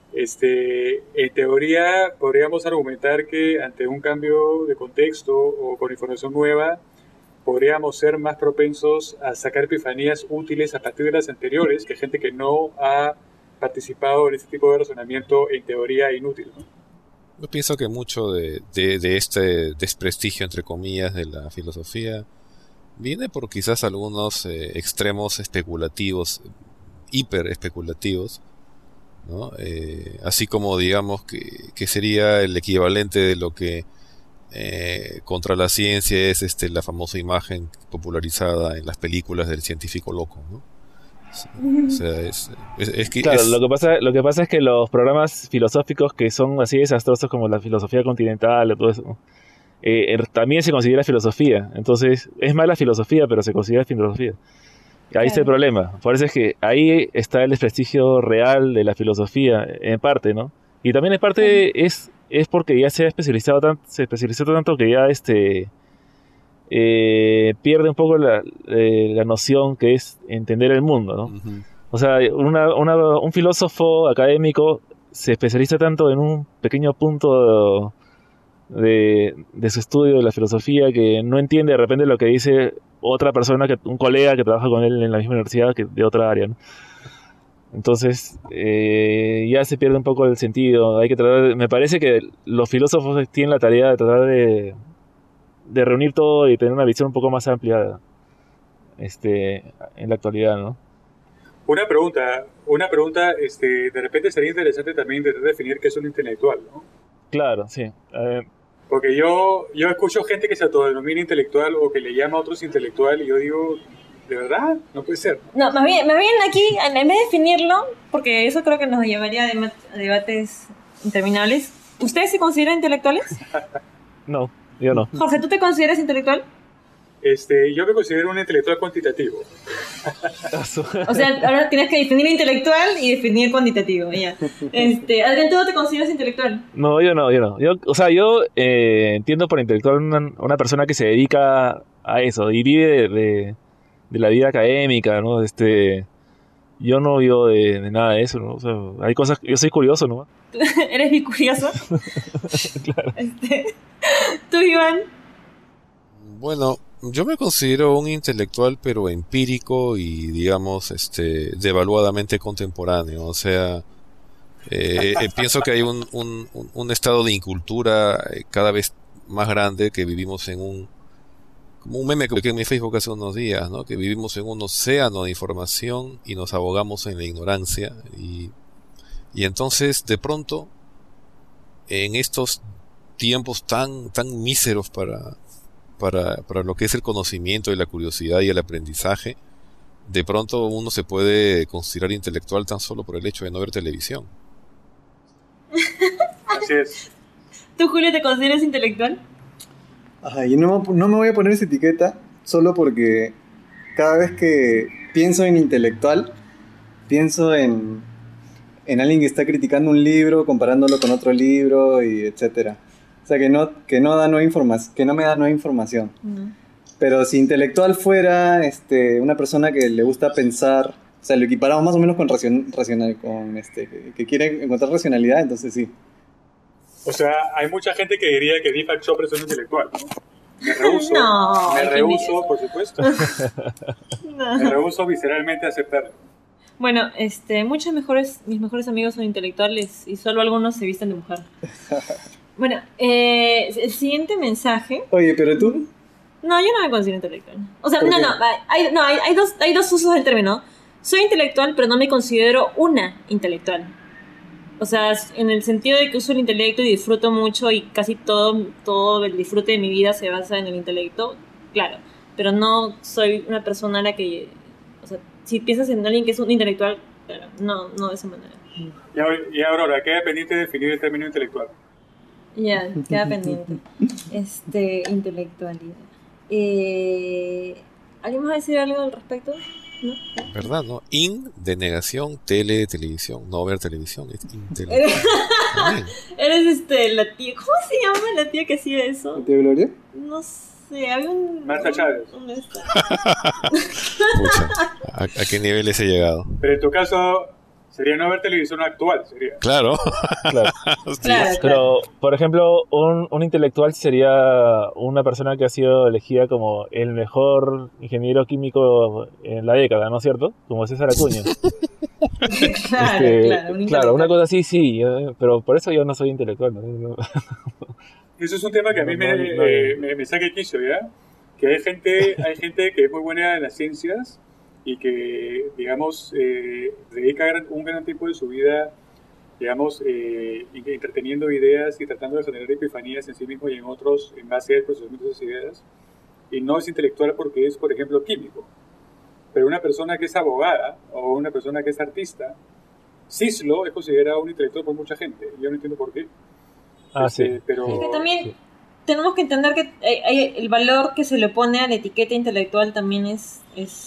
En teoría podríamos argumentar que ante un cambio de contexto o con información nueva, podríamos ser más propensos a sacar epifanías útiles a partir de las anteriores que gente que no ha participado en este tipo de razonamiento en teoría inútil, ¿no? Yo pienso que mucho de este desprestigio, entre comillas, de la filosofía viene por quizás algunos extremos especulativos, hiper especulativos, ¿no? Así como digamos que sería el equivalente de lo que contra la ciencia es la famosa imagen popularizada en las películas del científico loco, ¿no? O sea, es que claro, lo que pasa es que los programas filosóficos que son así desastrosos como la filosofía continental o todo eso, también se considera filosofía. Entonces, es mala filosofía, pero se considera filosofía. Y ahí está el problema. Por eso es que ahí está el desprestigio real de la filosofía, en parte, ¿no? Y también en parte es porque ya se especializó tanto que ya pierde un poco la noción que es entender el mundo, ¿no? Ujú. O sea, un filósofo académico se especializa tanto en un pequeño punto de su estudio de la filosofía que no entiende de repente lo que dice otra persona, un colega que trabaja con él en la misma universidad que de otra área, ¿no? Entonces ya se pierde un poco el sentido. Me parece que los filósofos tienen la tarea de tratar de reunir todo y tener una visión un poco más amplia en la actualidad, ¿no? Una pregunta, de repente sería interesante también intentar definir qué es un intelectual, ¿no? Claro, sí. Porque yo escucho gente que se autodenomina intelectual o que le llama a otros intelectual y yo digo, ¿de verdad? No puede ser. No, más bien aquí, en vez de definirlo, porque eso creo que nos llevaría a debates interminables, ¿ustedes se consideran intelectuales? No, yo no. Jorge, ¿tú te consideras intelectual? Yo me considero un intelectual cuantitativo. O sea, ahora tienes que definir intelectual y definir cuantitativo, ya. Adrián, ¿tú no te consideras intelectual? No, yo no. Yo entiendo por intelectual una persona que se dedica a eso y vive de la vida académica, ¿no? Yo no vivo de nada de eso, ¿no? O sea, hay cosas, yo soy curioso, ¿no? ¿Eres muy curioso? Claro. ¿Tú, Iván? Bueno, yo me considero un intelectual, pero empírico y, digamos, devaluadamente contemporáneo. O sea, pienso que hay un estado de incultura cada vez más grande, que vivimos como un meme que publiqué en mi Facebook hace unos días, ¿no? Que vivimos en un océano de información y nos ahogamos en la ignorancia. Y entonces, de pronto, en estos tiempos tan míseros para lo que es el conocimiento y la curiosidad y el aprendizaje, de pronto uno se puede considerar intelectual tan solo por el hecho de no ver televisión. Así es. ¿Tú, Julio, te consideras intelectual? Ajá, y no me voy a poner esa etiqueta solo porque cada vez que pienso en intelectual, pienso en alguien que está criticando un libro, comparándolo con otro libro y etcétera. O sea, que no me da nueva información. No. Pero si intelectual fuera una persona que le gusta pensar, o sea, lo equiparamos más o menos con que quiere encontrar racionalidad, entonces sí. O sea, hay mucha gente que diría que Deepak Chopra es un intelectual, ¿no? Me rehuso, No, me ¿quién rehuso, diría por supuesto. No. Me rehuso visceralmente a aceptarlo. Bueno, mis mejores amigos son intelectuales y solo algunos se visten de mujer. Bueno, el siguiente mensaje. Oye, pero tú... No, yo no me considero intelectual. O sea, ¿Por qué? hay dos usos del término. Soy intelectual, pero no me considero una intelectual. O sea, en el sentido de que uso el intelecto y disfruto mucho y casi todo el disfrute de mi vida se basa en el intelecto, claro. Pero no soy una persona a la que... O sea, si piensas en alguien que es un intelectual, claro, no de esa manera. Y ahora, queda pendiente de definir el término intelectual. Ya, queda pendiente. Intelectualidad. ¿Alguien más va a decir algo al respecto? ¿No? ¿Verdad, no? De negación, televisión, no ver televisión, es intelectual. Eres la tía. ¿Cómo se llama la tía que hacía eso? ¿Tía Gloria? No sé, había un. Marta Chávez. Pucha, ¿a qué niveles he llegado? Pero en tu caso, Sería no ver televisión actual, sería. Claro. Claro. Sí. Claro. Pero, por ejemplo, un intelectual sería una persona que ha sido elegida como el mejor ingeniero químico en la década, ¿no es cierto? Como César Acuña. Claro, claro, un Claro, una intelectual. cosa así, sí, pero por eso yo no soy intelectual. ¿No? Eso es un tema que a mí No, no. me saca de quicio, ¿ya? Que hay gente que es muy buena en las ciencias y que, digamos, dedica un gran tiempo de su vida, digamos, entreteniendo ideas y tratando de generar epifanías en sí mismo y en otros en base al procesamiento de esas ideas. Y no es intelectual porque es, por ejemplo, químico. Pero una persona que es abogada o una persona que es artista, Cislo es considerado un intelectual por mucha gente. Yo no entiendo por qué. Sí. Pero Es que también Sí. tenemos que entender que el valor que se le pone a la etiqueta intelectual también es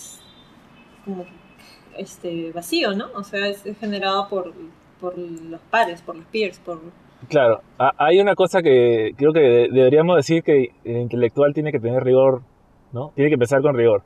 como vacío, ¿no? O sea, es generado por los pares, por los peers, por... Claro, hay una cosa que creo que deberíamos decir que el intelectual tiene que tener rigor, ¿no? Tiene que empezar con rigor.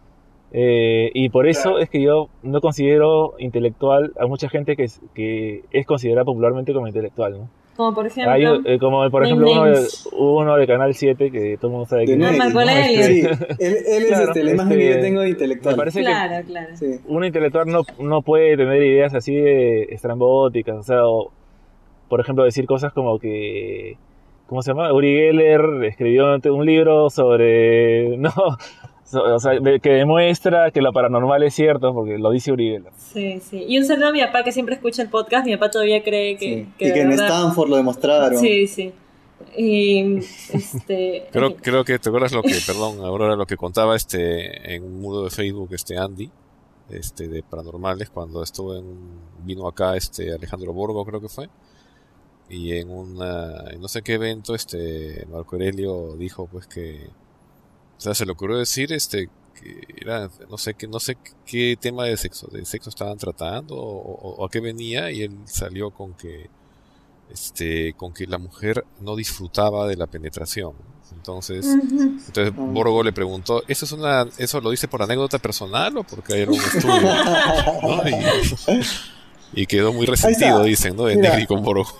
Y por eso claro, es que yo no considero intelectual a mucha gente que es considerada popularmente como intelectual, ¿no? Como por Hay, ejemplo... como por name ejemplo names. uno de Canal 7 que todo el mundo sabe De quién es. Neri, Marco ¿no? Aurelio. Sí, él es Claro, la imagen que yo tengo de me intelectual. parece Claro, claro. Sí. un intelectual no puede tener ideas así de estrambóticas, o sea, por ejemplo, decir cosas como que, ¿cómo se llama? Uri Geller escribió un libro sobre, no, o sea, que demuestra que lo paranormal es cierto, porque lo dice Uri Geller. Sí, sí. Y un saludo a mi papá que siempre escucha el podcast. Mi papá todavía cree Sí. que Y de que en verdad... Stanford lo demostraron. Sí, sí. Y, en fin. Creo que te acuerdas perdón, Aurora, lo que contaba en un muro de Facebook Andy, de paranormales, cuando vino acá Alejandro Borgo, creo que fue, y en no sé qué evento, Marco Aurelio dijo pues que, o sea, se le ocurrió decir que era, no sé qué tema de sexo estaban tratando o a qué venía, y él salió con que la mujer no disfrutaba de la penetración. Entonces Borgo le preguntó, ¿eso lo dice por anécdota personal o porque hay algún estudio? ¿No? Y quedó muy resentido, está. dicen, ¿no? De Mira. Negri con Borgo.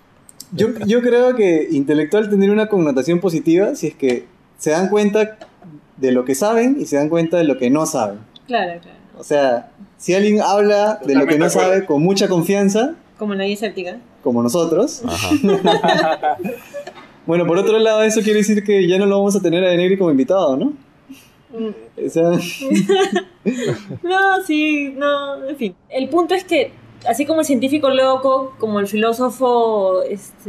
Yo creo que intelectual tendría una connotación positiva si es que se dan cuenta de lo que saben y se dan cuenta de lo que no saben. Claro, claro. O sea, si alguien habla de lo que no Totalmente de acuerdo. sabe con mucha confianza, Como la guía escéptica. como nosotros, Ajá. bueno, por otro lado, eso quiere decir que ya no lo vamos a tener a Negri como invitado, ¿no? O sea, No, sí, no, en fin. El punto es que, así como el científico loco, como el filósofo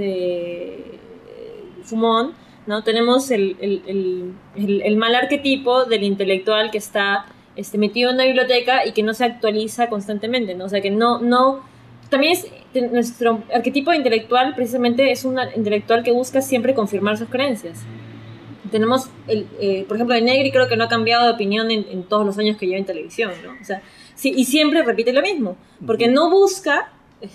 fumón, ¿no? Tenemos el mal arquetipo del intelectual que está metido en una biblioteca y que no se actualiza constantemente, ¿no? O sea, que no también nuestro arquetipo de intelectual precisamente es un intelectual que busca siempre confirmar sus creencias. Tenemos, por ejemplo, de Negri creo que no ha cambiado de opinión en todos los años que lleva en televisión, ¿no? O sea, sí, y siempre repite lo mismo, porque no busca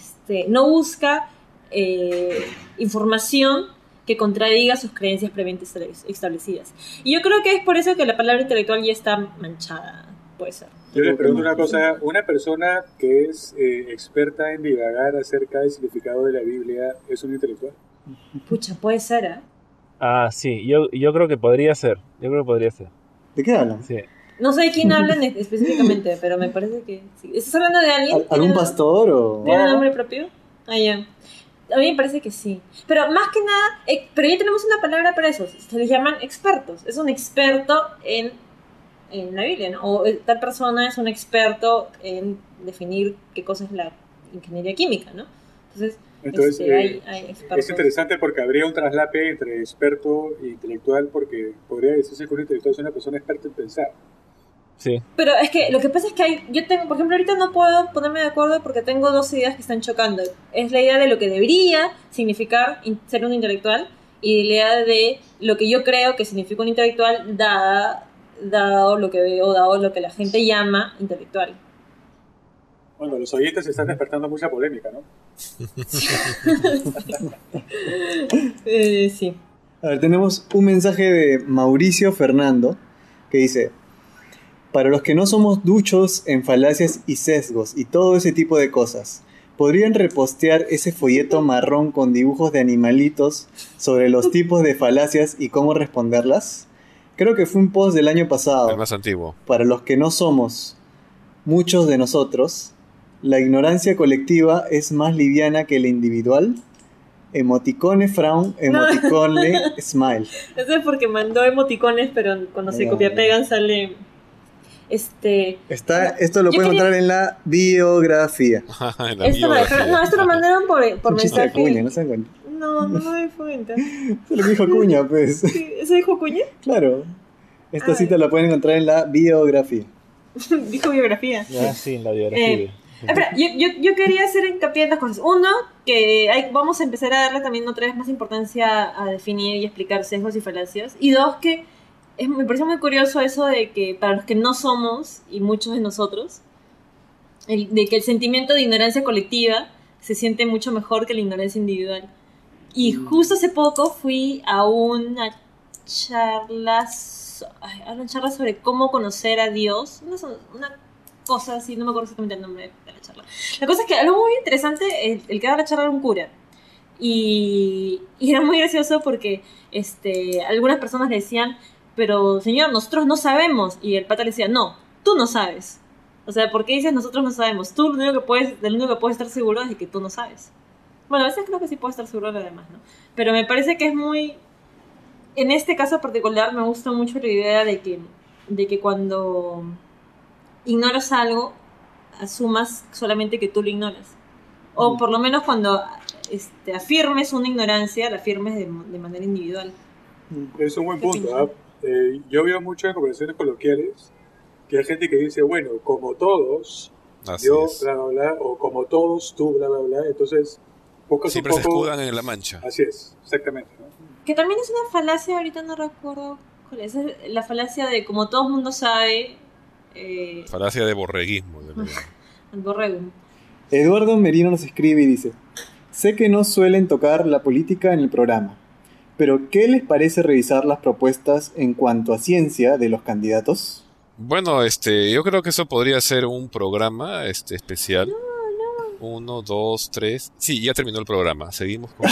información que contradiga sus creencias previamente establecidas. Y yo creo que es por eso que la palabra intelectual ya está manchada, puede ser. Yo les pregunto una cosa, una persona que es experta en divagar acerca del significado de la Biblia, ¿es un intelectual? Pucha, puede ser, ¿eh? Ah, sí, yo creo que podría ser, ¿de qué hablan? sí. No sé de quién hablan específicamente, pero me parece que sí. ¿Estás hablando de alguien? ¿Algún pastor o...? ¿Tiene un nombre propio? Ah, ya. A mí me parece que sí. Pero más que nada, pero ya tenemos una palabra para eso. Se les llaman expertos. Es un experto en la Biblia, ¿no? O tal persona es un experto en definir qué cosa es la ingeniería química, ¿no? Entonces, hay expertos. Es interesante porque habría un traslape entre experto e intelectual, porque podría decirse que un intelectual es una persona experta en pensar. Sí. Pero es que lo que pasa es que yo tengo, por ejemplo, ahorita no puedo ponerme de acuerdo porque tengo dos ideas que están chocando. Es la idea de lo que debería significar ser un intelectual y la idea de lo que yo creo que significa un intelectual dado lo que veo, dado lo que la gente llama intelectual. Bueno, los oyentes están despertando mucha polémica, ¿no? Sí. A ver, tenemos un mensaje de Mauricio Fernando que dice: Para los que no somos duchos en falacias y sesgos y todo ese tipo de cosas, ¿podrían repostear ese folleto marrón con dibujos de animalitos sobre los tipos de falacias y cómo responderlas? Creo que fue un post del año pasado. El más antiguo. Para los que no somos muchos de nosotros, la ignorancia colectiva es más liviana que la individual. Emoticone frown, emoticone smile. Eso es porque mandó emoticones, pero cuando se copia-pegan sale... Esto lo pueden quería... encontrar en la biografía. En la biografía. No, esto lo mandaron por un chiste mensaje. de Acuña, no se dan cuenta. No me di cuenta. Eso es lo que dijo Acuña, pues. ¿Sí? ¿Eso dijo Acuña? Claro. Esta cita la pueden encontrar en la biografía. Dijo biografía. Sí, en la biografía. Espera, yo quería hacer hincapié en dos cosas. Uno, que vamos a empezar a darle también otra vez más importancia a definir y explicar sesgos y falacias. Y dos, que me parece muy curioso eso de que para los que no somos, y muchos de nosotros, de que el sentimiento de ignorancia colectiva se siente mucho mejor que la ignorancia individual. Y justo hace poco fui a una charla sobre cómo conocer a Dios, una cosa así, no me acuerdo exactamente el nombre de la charla. La cosa es que algo muy interesante, el que daba la charla era un cura. Y era muy gracioso porque algunas personas le decían, pero señor, nosotros no sabemos. Y el pata le decía, no, tú no sabes. O sea, ¿por qué dices nosotros no sabemos? Tú lo único que puedes estar seguro es de que tú no sabes. Bueno, a veces creo que sí puedo estar seguro de lo demás, ¿no? Pero me parece que es muy... En este caso particular me gusta mucho la idea de que cuando ignoras algo, asumas solamente que tú lo ignoras. O por lo menos cuando afirmes una ignorancia, la afirmes de manera individual. Es un buen punto. Yo veo mucho en conversaciones coloquiales que hay gente que dice, bueno, como todos, Así yo, es. bla, bla, bla, o como todos, tú, bla, bla, bla. Entonces, poco a Siempre poco... se escudan en la mancha. Así es, exactamente, ¿no? Que también es una falacia, ahorita no recuerdo cuál es la falacia de como todo el mundo sabe... Falacia de borreguismo. el borrego. Eduardo Merino nos escribe y dice: sé que no suelen tocar la política en el programa, pero ¿qué les parece revisar las propuestas en cuanto a ciencia de los candidatos? Bueno, yo creo que eso podría ser un programa especial. 1, 2, 3. Sí, ya terminó el programa. Seguimos con...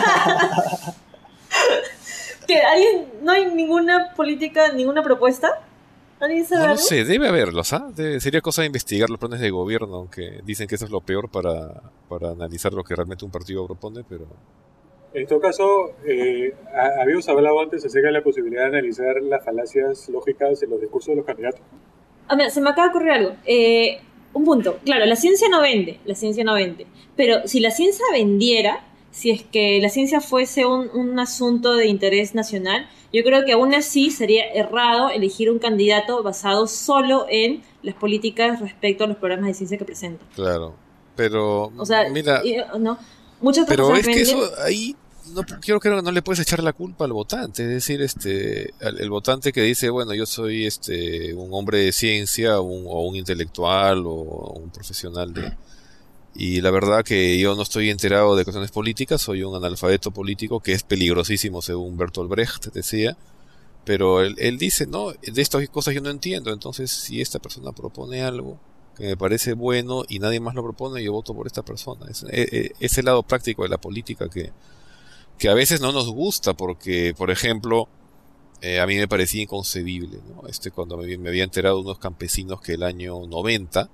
¿No hay ninguna política, ninguna propuesta? ¿Alguien sabe No lo algo? sé, debe haberlos, ¿ah? Sería cosa de investigar los planes de gobierno, aunque dicen que eso es lo peor para analizar lo que realmente un partido propone, pero... En todo caso, habíamos hablado antes acerca de la posibilidad de analizar las falacias lógicas en los discursos de los candidatos. Mira, se me acaba de ocurrir algo. Un punto. Claro, la ciencia no vende. Pero si la ciencia vendiera, si es que la ciencia fuese un asunto de interés nacional, yo creo que aún así sería errado elegir un candidato basado solo en las políticas respecto a los programas de ciencia que presenta. Claro, pero... O sea, mira, no. Muchas pero personas es que venden... eso ahí... No, creo que no le puedes echar la culpa al votante, es decir, el votante que dice, bueno, yo soy un hombre de ciencia o un intelectual o un profesional y la verdad que yo no estoy enterado de cuestiones políticas, soy un analfabeto político que es peligrosísimo según Bertolt Brecht decía, pero él dice, no, de estas cosas yo no entiendo, entonces si esta persona propone algo que me parece bueno y nadie más lo propone, yo voto por esta persona. Es el lado práctico de la política que a veces no nos gusta porque, por ejemplo, a mí me parecía inconcebible, ¿no? Cuando me había enterado de unos campesinos que el año 90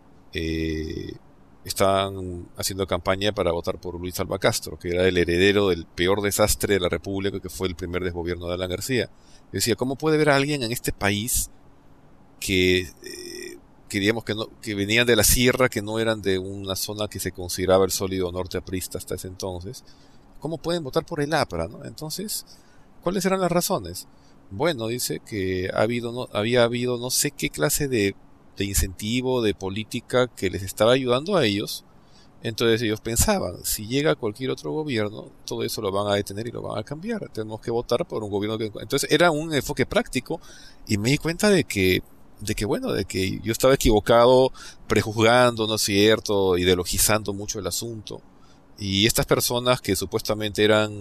estaban haciendo campaña para votar por Luis Alva Castro, que era el heredero del peor desastre de la República, que fue el primer desgobierno de Alan García. Yo decía, ¿cómo puede haber alguien en este país que digamos que venían de la sierra, que no eran de una zona que se consideraba el sólido norte aprista hasta ese entonces? ¿Cómo pueden votar por el APRA, ¿no? Entonces, ¿cuáles eran las razones? Bueno, dice que había habido no sé qué clase de incentivo, de política que les estaba ayudando a ellos. Entonces ellos pensaban, si llega cualquier otro gobierno, todo eso lo van a detener y lo van a cambiar. Tenemos que votar por un gobierno que... Entonces era un enfoque práctico y me di cuenta de que yo estaba equivocado, prejuzgando, ¿no es cierto?, ideologizando mucho el asunto. Y estas personas que supuestamente eran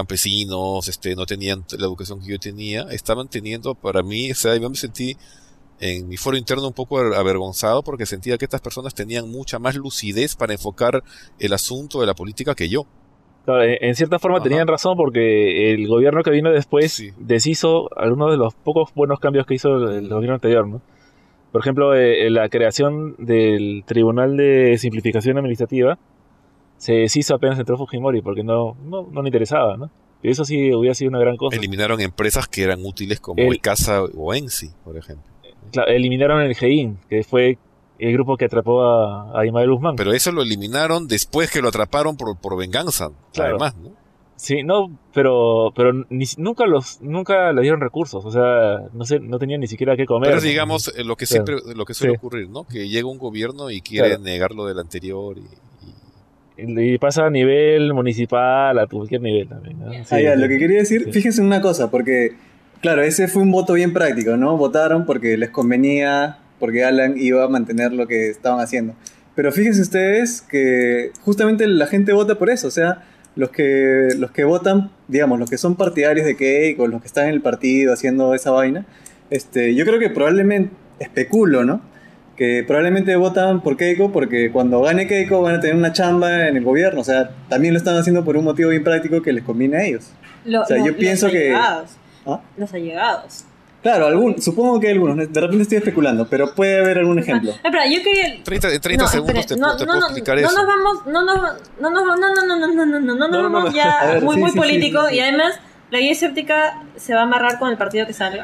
campesinos, no tenían la educación que yo tenía, estaban teniendo, para mí, o sea, yo me sentí en mi foro interno un poco avergonzado porque sentía que estas personas tenían mucha más lucidez para enfocar el asunto de la política que yo. Claro, en cierta forma Ajá. tenían razón porque el gobierno que vino después Sí. deshizo algunos de los pocos buenos cambios que hizo el gobierno anterior, ¿no? Por ejemplo, la creación del Tribunal de Simplificación Administrativa se deshizo apenas entró Fujimori porque no le interesaba, ¿no? Y eso sí hubiera sido una gran cosa. Eliminaron empresas que eran útiles como El- Ecasa o Ensi, por ejemplo. Claro, eliminaron el GEIN, que fue el grupo que atrapó a Ismael Guzmán. Pero eso lo eliminaron después que lo atraparon por venganza, Claro. además, ¿no? Sí, no, pero nunca le dieron recursos, o sea, no tenían ni siquiera qué comer. Pero es, ¿no? digamos, lo que Claro. siempre, lo que suele Sí. ocurrir, ¿no? Que llega un gobierno y quiere Claro. negar lo del anterior Y pasa a nivel municipal, a cualquier nivel también, ¿no? Sí, Lo que quería decir, sí. fíjense en una cosa, porque, claro, ese fue un voto bien práctico, ¿no? Votaron porque les convenía, porque Alan iba a mantener lo que estaban haciendo. Pero fíjense ustedes que justamente la gente vota por eso, o sea, los que votan, digamos, los que son partidarios de Keiko, los que están en el partido haciendo esa vaina, yo creo que probablemente, especulo, ¿no? Que probablemente votan por Keiko porque cuando gane Keiko van a tener una chamba en el gobierno, o sea, también lo están haciendo por un motivo bien práctico que les conviene a ellos. O sea, yo pienso los que... allegados, ¿Ah? Los allegados. Claro, supongo que hay algunos, de repente estoy especulando, pero puede haber algún ejemplo. Espera, yo quería... en 30 segundos te puedo explicar no eso. nos vamos, no vamos ya A ver, muy sí, político sí. y además la guía escéptica se va a amarrar con el partido que salga.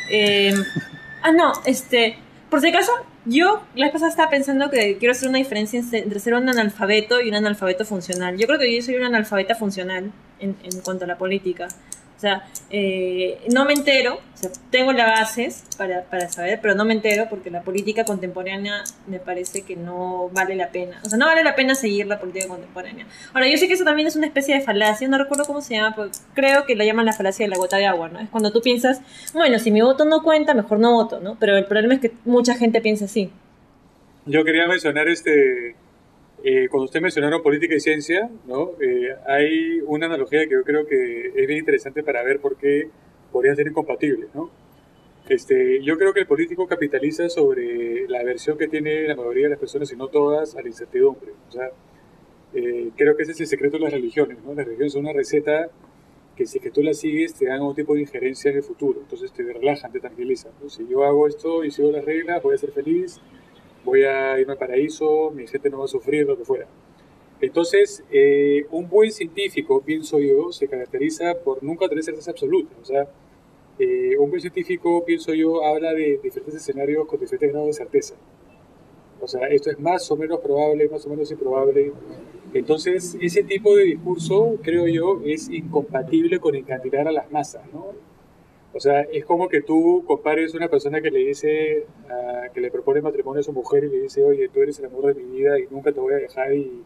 Por si acaso, yo la vez pasada estaba pensando que quiero hacer una diferencia entre ser un analfabeto y un analfabeto funcional. Yo creo que yo soy una analfabeta funcional en cuanto a la política. O sea, no me entero, o sea, tengo las bases para saber, pero no me entero porque la política contemporánea me parece que no vale la pena. O sea, no vale la pena seguir la política contemporánea. Ahora, yo sé que eso también es una especie de falacia, no recuerdo cómo se llama, pero creo que la llaman la falacia de la gota de agua, ¿no? Es cuando tú piensas, bueno, si mi voto no cuenta, mejor no voto, ¿no? Pero el problema es que mucha gente piensa así. Yo quería mencionar cuando usted mencionaron política y ciencia, ¿no? Hay una analogía que yo creo que es bien interesante para ver por qué podrían ser incompatibles, ¿no? Yo creo que el político capitaliza sobre la aversión que tiene la mayoría de las personas, y no todas, a la incertidumbre. O sea, creo que ese es el secreto de las religiones, ¿no? Las religiones son una receta que si es que tú la sigues te dan un tipo de injerencia en el futuro, entonces te relajan, te tranquilizan, ¿no? Si yo hago esto y sigo las reglas, voy a ser feliz, voy a irme al paraíso, mi gente no va a sufrir, lo que fuera. Entonces, un buen científico, pienso yo, se caracteriza por nunca tener certeza absoluta. O sea, un buen científico, pienso yo, habla de diferentes escenarios con diferentes grados de certeza. O sea, esto es más o menos probable, más o menos improbable. Entonces, ese tipo de discurso, creo yo, es incompatible con encandilar a las masas, ¿no? O sea, es como que tú compares una persona que le dice, que le propone matrimonio a su mujer y le dice, oye, tú eres el amor de mi vida y nunca te voy a dejar y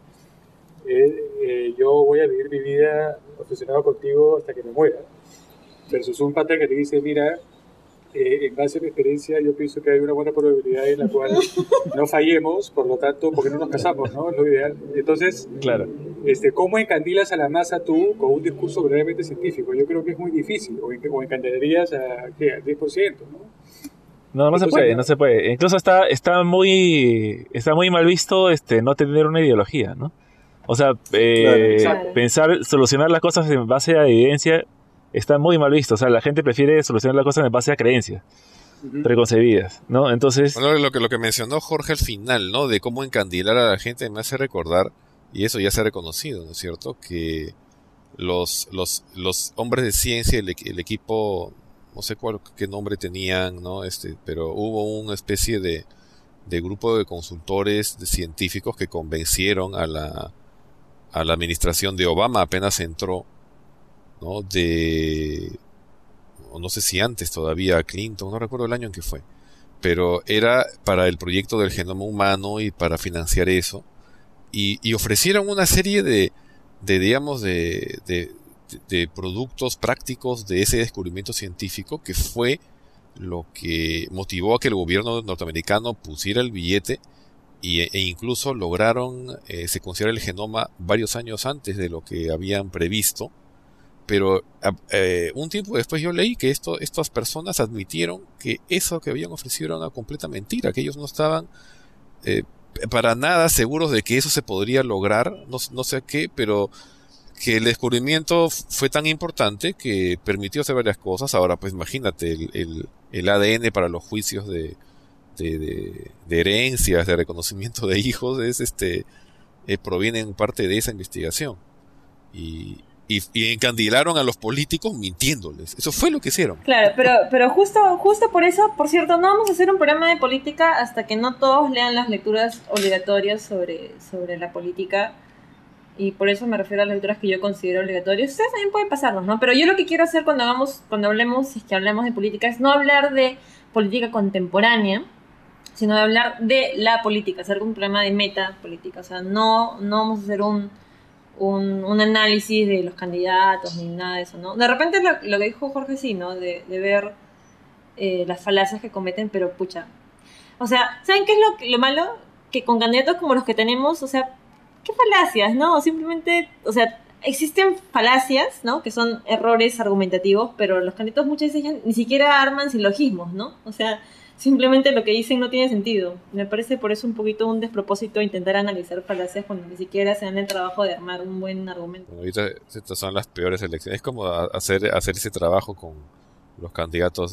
yo voy a vivir mi vida obsesionado contigo hasta que me muera. Versus un pata que le dice, mira, en base a mi experiencia yo pienso que hay una buena probabilidad en la cual no fallemos, por lo tanto, ¿por qué no nos casamos, no? Es lo ideal. Entonces, Claro. ¿cómo encandilas a la masa tú con un discurso verdaderamente científico? Yo creo que es muy difícil, o encandilarías al 10%, ¿no? No se puede, no se puede. Incluso está muy mal visto no tener una ideología, ¿no? O sea, Claro. solucionar las cosas en base a evidencia está muy mal visto. O sea, la gente prefiere solucionar las cosas en base a creencias preconcebidas, ¿no? Entonces, Bueno, lo que mencionó Jorge al final, ¿no? De cómo encandilar a la gente me hace recordar, y eso ya se ha reconocido, ¿no es cierto? Que los hombres de ciencia, el equipo, no sé qué nombre tenían, ¿no? Pero hubo una especie de grupo de consultores, de científicos que convencieron a la administración de Obama apenas entró, ¿no? O no sé si antes todavía, Clinton, no recuerdo el año en que fue, pero era para el proyecto del genoma humano y para financiar eso, y ofrecieron una serie de productos prácticos de ese descubrimiento científico que fue lo que motivó a que el gobierno norteamericano pusiera el billete e incluso lograron secuenciar el genoma varios años antes de lo que habían previsto, pero un tiempo después yo leí que estas personas admitieron que eso que habían ofrecido era una completa mentira, que ellos no estaban para nada seguros de que eso se podría lograr, no sé qué, pero que el descubrimiento fue tan importante que permitió hacer varias cosas. Ahora, pues imagínate, el ADN para los juicios de herencias, de reconocimiento de hijos, proviene en parte de esa investigación. Y encandilaron a los políticos mintiéndoles. Eso fue lo que hicieron. Claro, pero justo por eso, por cierto, no vamos a hacer un programa de política hasta que no todos lean las lecturas obligatorias sobre la política. Y por eso me refiero a las lecturas que yo considero obligatorias. Ustedes también pueden pasarnos, ¿no? Pero yo lo que quiero hacer cuando hablemos, si es que hablemos de política, es no hablar de política contemporánea, sino de hablar de la política, hacer un programa de metapolítica. O sea, no vamos a hacer un análisis de los candidatos ni nada de eso, ¿no? De repente lo que dijo Jorge, sí, ¿no? De ver las falacias que cometen, pero pucha. O sea, ¿saben qué es lo malo? Que con candidatos como los que tenemos, o sea, ¿qué falacias, no? Simplemente, o sea, existen falacias, ¿no? Que son errores argumentativos, pero los candidatos muchas veces ya ni siquiera arman silogismos, ¿no? O sea, simplemente lo que dicen no tiene sentido. Me parece por eso un poquito un despropósito intentar analizar falacias cuando ni siquiera se dan el trabajo de armar un buen argumento. Bueno, ahorita estas son las peores elecciones. Es como hacer ese trabajo con los candidatos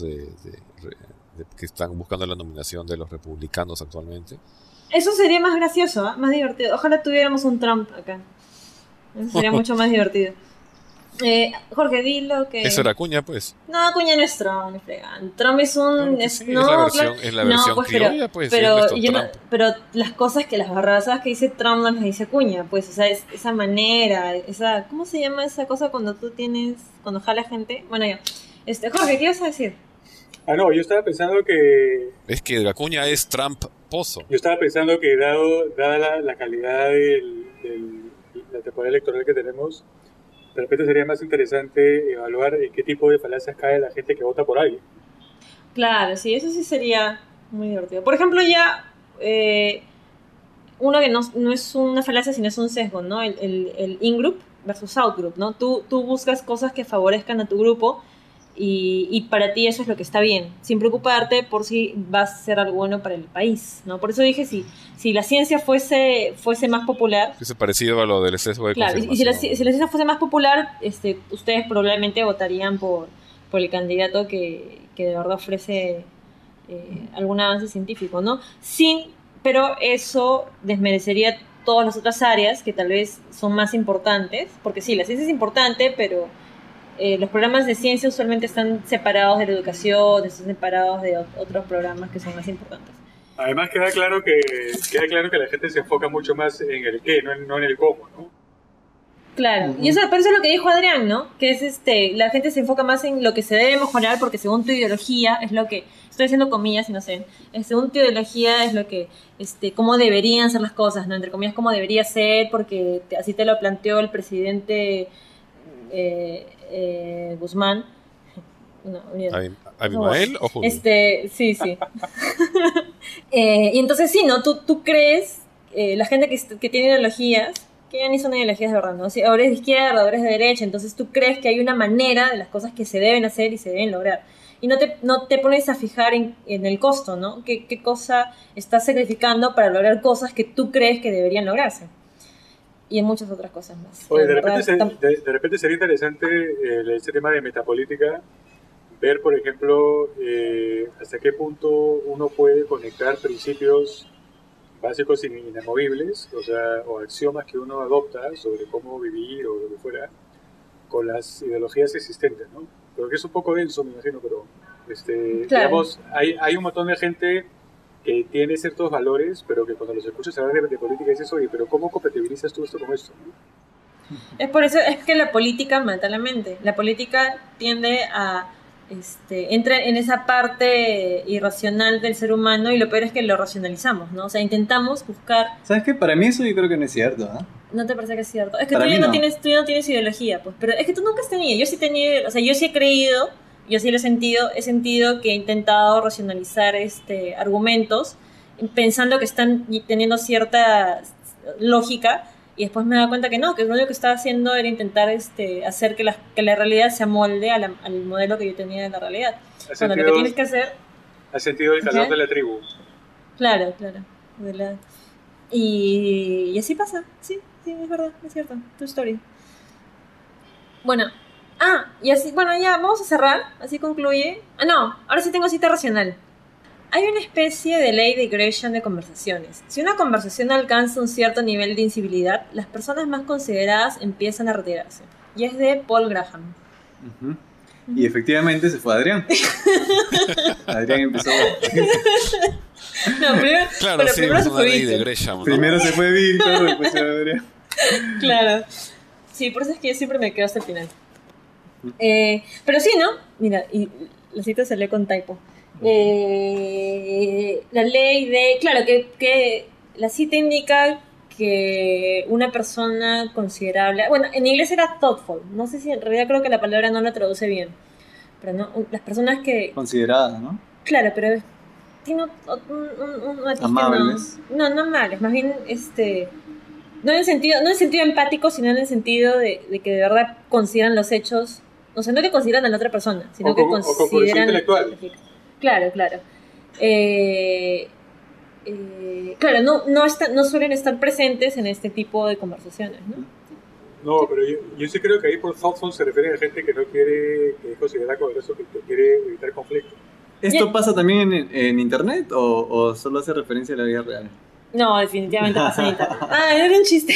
que están buscando la nominación de los republicanos actualmente. Eso sería más gracioso, ¿eh? Más divertido. Ojalá tuviéramos un Trump acá. Eso sería mucho más divertido. Jorge, dilo que... Eso era Acuña, pues. No, Acuña no es Trump, ni fregan. Trump es un... Sí, es la versión pues, criolla, pues. Pero las barrabasadas que dice Trump no las dice Acuña, pues. O sea, esa manera, ¿cómo se llama esa cosa cuando jala gente? Bueno, ya. Jorge, ¿qué ibas a decir? No, yo estaba pensando que... Es que Acuña es Trump pozo. Yo estaba pensando que dada la calidad de la temporada electoral que tenemos, de repente sería más interesante evaluar en qué tipo de falacias cae la gente que vota por alguien. Claro, sí, eso sí sería muy divertido. Por ejemplo, ya uno que no es una falacia, sino es un sesgo, ¿no? El in-group versus out-group, ¿no? Tú buscas cosas que favorezcan a tu grupo y para ti eso es lo que está bien, sin preocuparte por si va a ser algo bueno para el país, ¿no? Por eso dije, si la ciencia fuese más popular... Es parecido a lo del sesgo de confirmación. Y si la ciencia fuese más popular, ustedes probablemente votarían por el candidato que de verdad ofrece algún avance científico, ¿no? Pero eso desmerecería todas las otras áreas que tal vez son más importantes, porque sí, la ciencia es importante, pero... los programas de ciencia usualmente están separados de la educación, están separados de otros programas que son más importantes. Además queda claro que la gente se enfoca mucho más en el qué, no en el cómo, ¿no? Claro, y pero eso es lo que dijo Adrián, ¿no? Que es la gente se enfoca más en lo que se debe mejorar porque según tu ideología es lo que, estoy haciendo comillas y no sé, según tu ideología es lo que, cómo deberían ser las cosas, ¿no? Entre comillas, cómo debería ser porque así te lo planteó el presidente Guzmán. No, ¿Abimael o Julio? Sí. Y entonces sí, ¿no? Tú crees, la gente que tiene ideologías, que ya ni son ideologías de verdad, ¿no? Si ahora es de izquierda, ahora es de derecha, entonces tú crees que hay una manera de las cosas que se deben hacer y se deben lograr. Y no te pones a fijar en el costo, ¿no? ¿Qué cosa estás sacrificando para lograr cosas que tú crees que deberían lograrse? Y en muchas otras cosas más. Oye, de repente sería interesante ese tema de metapolítica, ver, por ejemplo, hasta qué punto uno puede conectar principios básicos inamovibles, o axiomas que uno adopta sobre cómo vivir o lo que fuera, con las ideologías existentes, ¿no? Creo que es un poco denso, me imagino, pero claro. Digamos, hay un montón de gente que tiene ciertos valores, pero que cuando los escuchas hablar de política dices, oye, pero ¿cómo compatibilizas tú esto con esto? Es por eso, es que la política mata la mente. La política tiende a entra en esa parte irracional del ser humano y lo peor es que lo racionalizamos, ¿no? O sea, intentamos buscar... ¿Sabes qué? Para mí eso yo creo que no es cierto, ¿eh? ¿No te parece que es cierto? Es que tú ya no tienes ideología, pues. Pero es que tú nunca has tenido. Yo sí he tenido... O sea, yo sí he creído, yo sí lo he sentido que he intentado racionalizar argumentos pensando que están teniendo cierta lógica Y después me he dado cuenta que no, que lo único que estaba haciendo era intentar hacer que la realidad se amolde al modelo que yo tenía de la realidad. Cuando lo que tienes que hacer... ¿Has sentido el calor de la tribu? Claro. Y así pasa, sí, es verdad, es cierto. True story. Bueno, y así, bueno, ya vamos a cerrar, así concluye. No, ahora sí tengo cita racional. Hay una especie de ley de Gresham de conversaciones. Si una conversación alcanza un cierto nivel de incivilidad, las personas más consideradas empiezan a retirarse. Y es de Paul Graham. Uh-huh. Y efectivamente se fue Adrián. Adrián empezó. No, primero, claro, sí, primero se una fue ley de Víctor. Gresham, ¿no? Primero se fue Víctor, después se fue Adrián. Claro. Sí, por eso es que yo siempre me quedo hasta el final. Pero sí, ¿no? Mira, y la cita se lee con typo. La ley de... Claro, que la cita indica que una persona considerable... Bueno, en inglés era thoughtful. No sé si en realidad creo que la palabra no la traduce bien. Pero no, las personas que... Consideradas, ¿no? Claro, pero tiene un amables. No amables, más bien no en el sentido empático, sino en el sentido de que de verdad consideran los hechos, o sea, no que consideran a la otra persona, sino que consideran intelectual. Claro. Claro, no suelen estar presentes en este tipo de conversaciones, ¿no? No, pero yo sí creo que ahí por thoughtful se refiere a gente que no quiere, que es considerada como eso, que quiere evitar conflicto. ¿Esto pasa también en internet o solo hace referencia a la vida real? No, definitivamente pasa en internet. Era un chiste.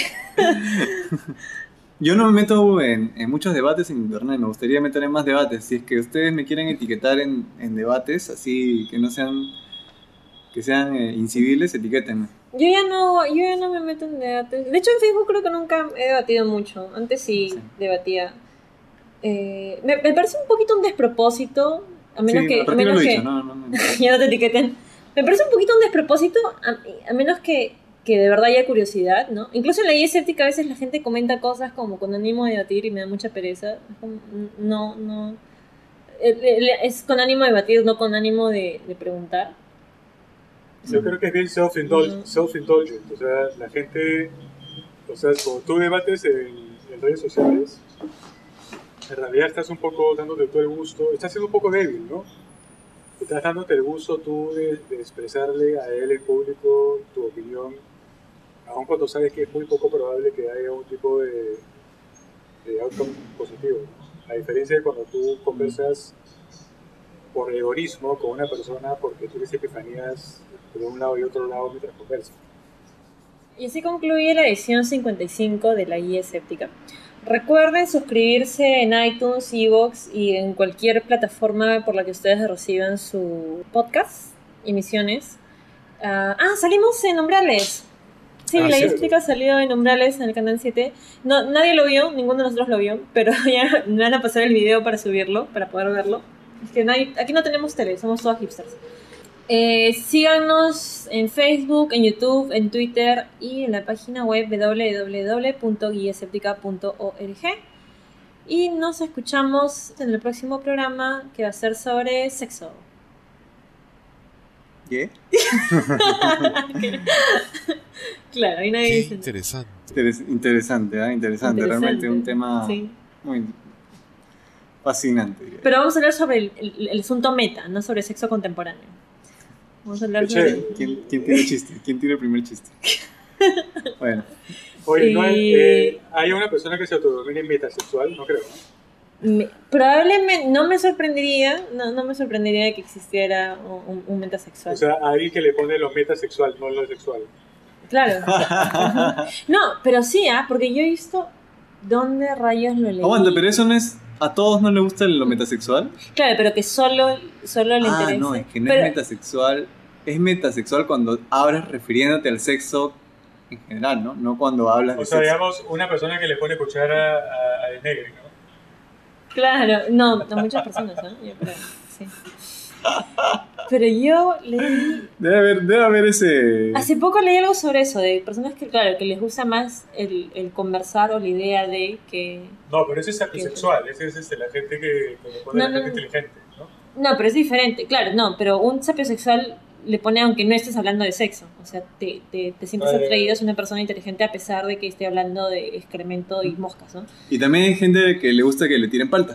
Yo no me meto en muchos debates en internet, me gustaría meter en más debates. Si es que ustedes me quieren etiquetar en debates, así que no sean, que sean inciviles, etiquétenme. Yo ya no me meto en debates. De hecho, en Facebook creo que nunca he debatido mucho. Antes sí. Debatía. Me parece un poquito un despropósito, a menos que... A menos que no. Ya no te etiqueten. Me parece un poquito un despropósito, a menos que de verdad haya curiosidad, ¿no? Incluso en la guía escéptica a veces la gente comenta cosas como con ánimo de debatir y me da mucha pereza. No. Es con ánimo de debatir, no con ánimo de preguntar. Yo creo que es bien self-indulgent. O sea, la gente... O sea, cuando tú debates en redes sociales, en realidad estás un poco dándote todo el gusto. Estás siendo un poco débil, ¿no? Estás dándote el gusto tú de expresarle a él en público tu opinión, aun cuando sabes que es muy poco probable que haya un tipo de outcome positivo. A diferencia de cuando tú conversas por egoísmo con una persona porque tienes epifanías de un lado y otro lado mientras conversas. Y así concluye la edición 55 de la guía escéptica. Recuerden suscribirse en iTunes, iVoox y en cualquier plataforma por la que ustedes reciban su podcast, emisiones. Salimos en Umbrales. Sí, la guía escéptica salió en Umbrales en el canal 7. No, nadie lo vio, ninguno de nosotros lo vio, pero ya me van a pasar el video para subirlo, para poder verlo. Es que aquí no tenemos tele, somos todos hipsters. Síganos en Facebook, en YouTube, en Twitter y en la página web www.guiaesceptica.org. Y nos escuchamos en el próximo programa que va a ser sobre sexo. ¿Qué? Claro, ahí nadie dice. Interesante. Interesante, realmente un tema muy fascinante. Pero vamos a hablar sobre el asunto meta, no sobre sexo contemporáneo. Vamos a hablar sobre... ¿Quién tira el chiste? ¿Quién tira el primer chiste? Bueno. Oye, ¿no hay una persona que se autodenomine metasexual? No creo, ¿no? Probablemente no me sorprendería que existiera un metasexual. O sea, alguien que le pone lo metasexual, no lo sexual. Claro. No, pero sí, porque yo he visto dónde rayos lo leí. Aguanta, pero eso no es... ¿A todos no les gusta lo metasexual? Claro, pero que solo le interesa. No, es que no es metasexual. Es metasexual cuando hablas refiriéndote al sexo en general, ¿no? No cuando hablas de sexo. O sea, digamos, una persona que le pone cuchara a negro, ¿no? Claro, no, a muchas personas, ¿no? Yo creo, sí. Pero yo leí... Debe haber ese... Hace poco leí algo sobre eso, de personas que, claro, que les gusta más el conversar o la idea de que... No, pero ese es sapiosexual, ese es la gente que le pone a la gente inteligente, ¿no? No, pero es diferente, claro, no, pero un sapiosexual le pone aunque no estés hablando de sexo. O sea, te sientes Vale. atraído a una persona inteligente a pesar de que esté hablando de excremento y moscas, ¿no? Y también hay gente que le gusta que le tiren palta.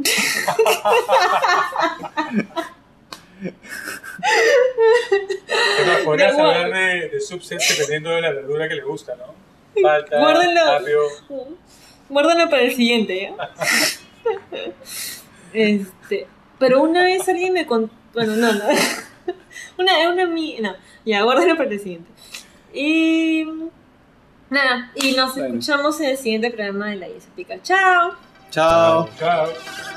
Además, podrías Pero hablar de subsets dependiendo de la verdura que le gusta, ¿no? Palta, Guárdenlo. apio. Guárdalo para el siguiente, ¿ya? Pero una vez alguien me contó... Bueno, no. No, ya, guárdalo para el siguiente. Y... Nada, y nos Bueno. escuchamos en el siguiente programa de La Isa Pica. ¡Chao! Chao. Chao.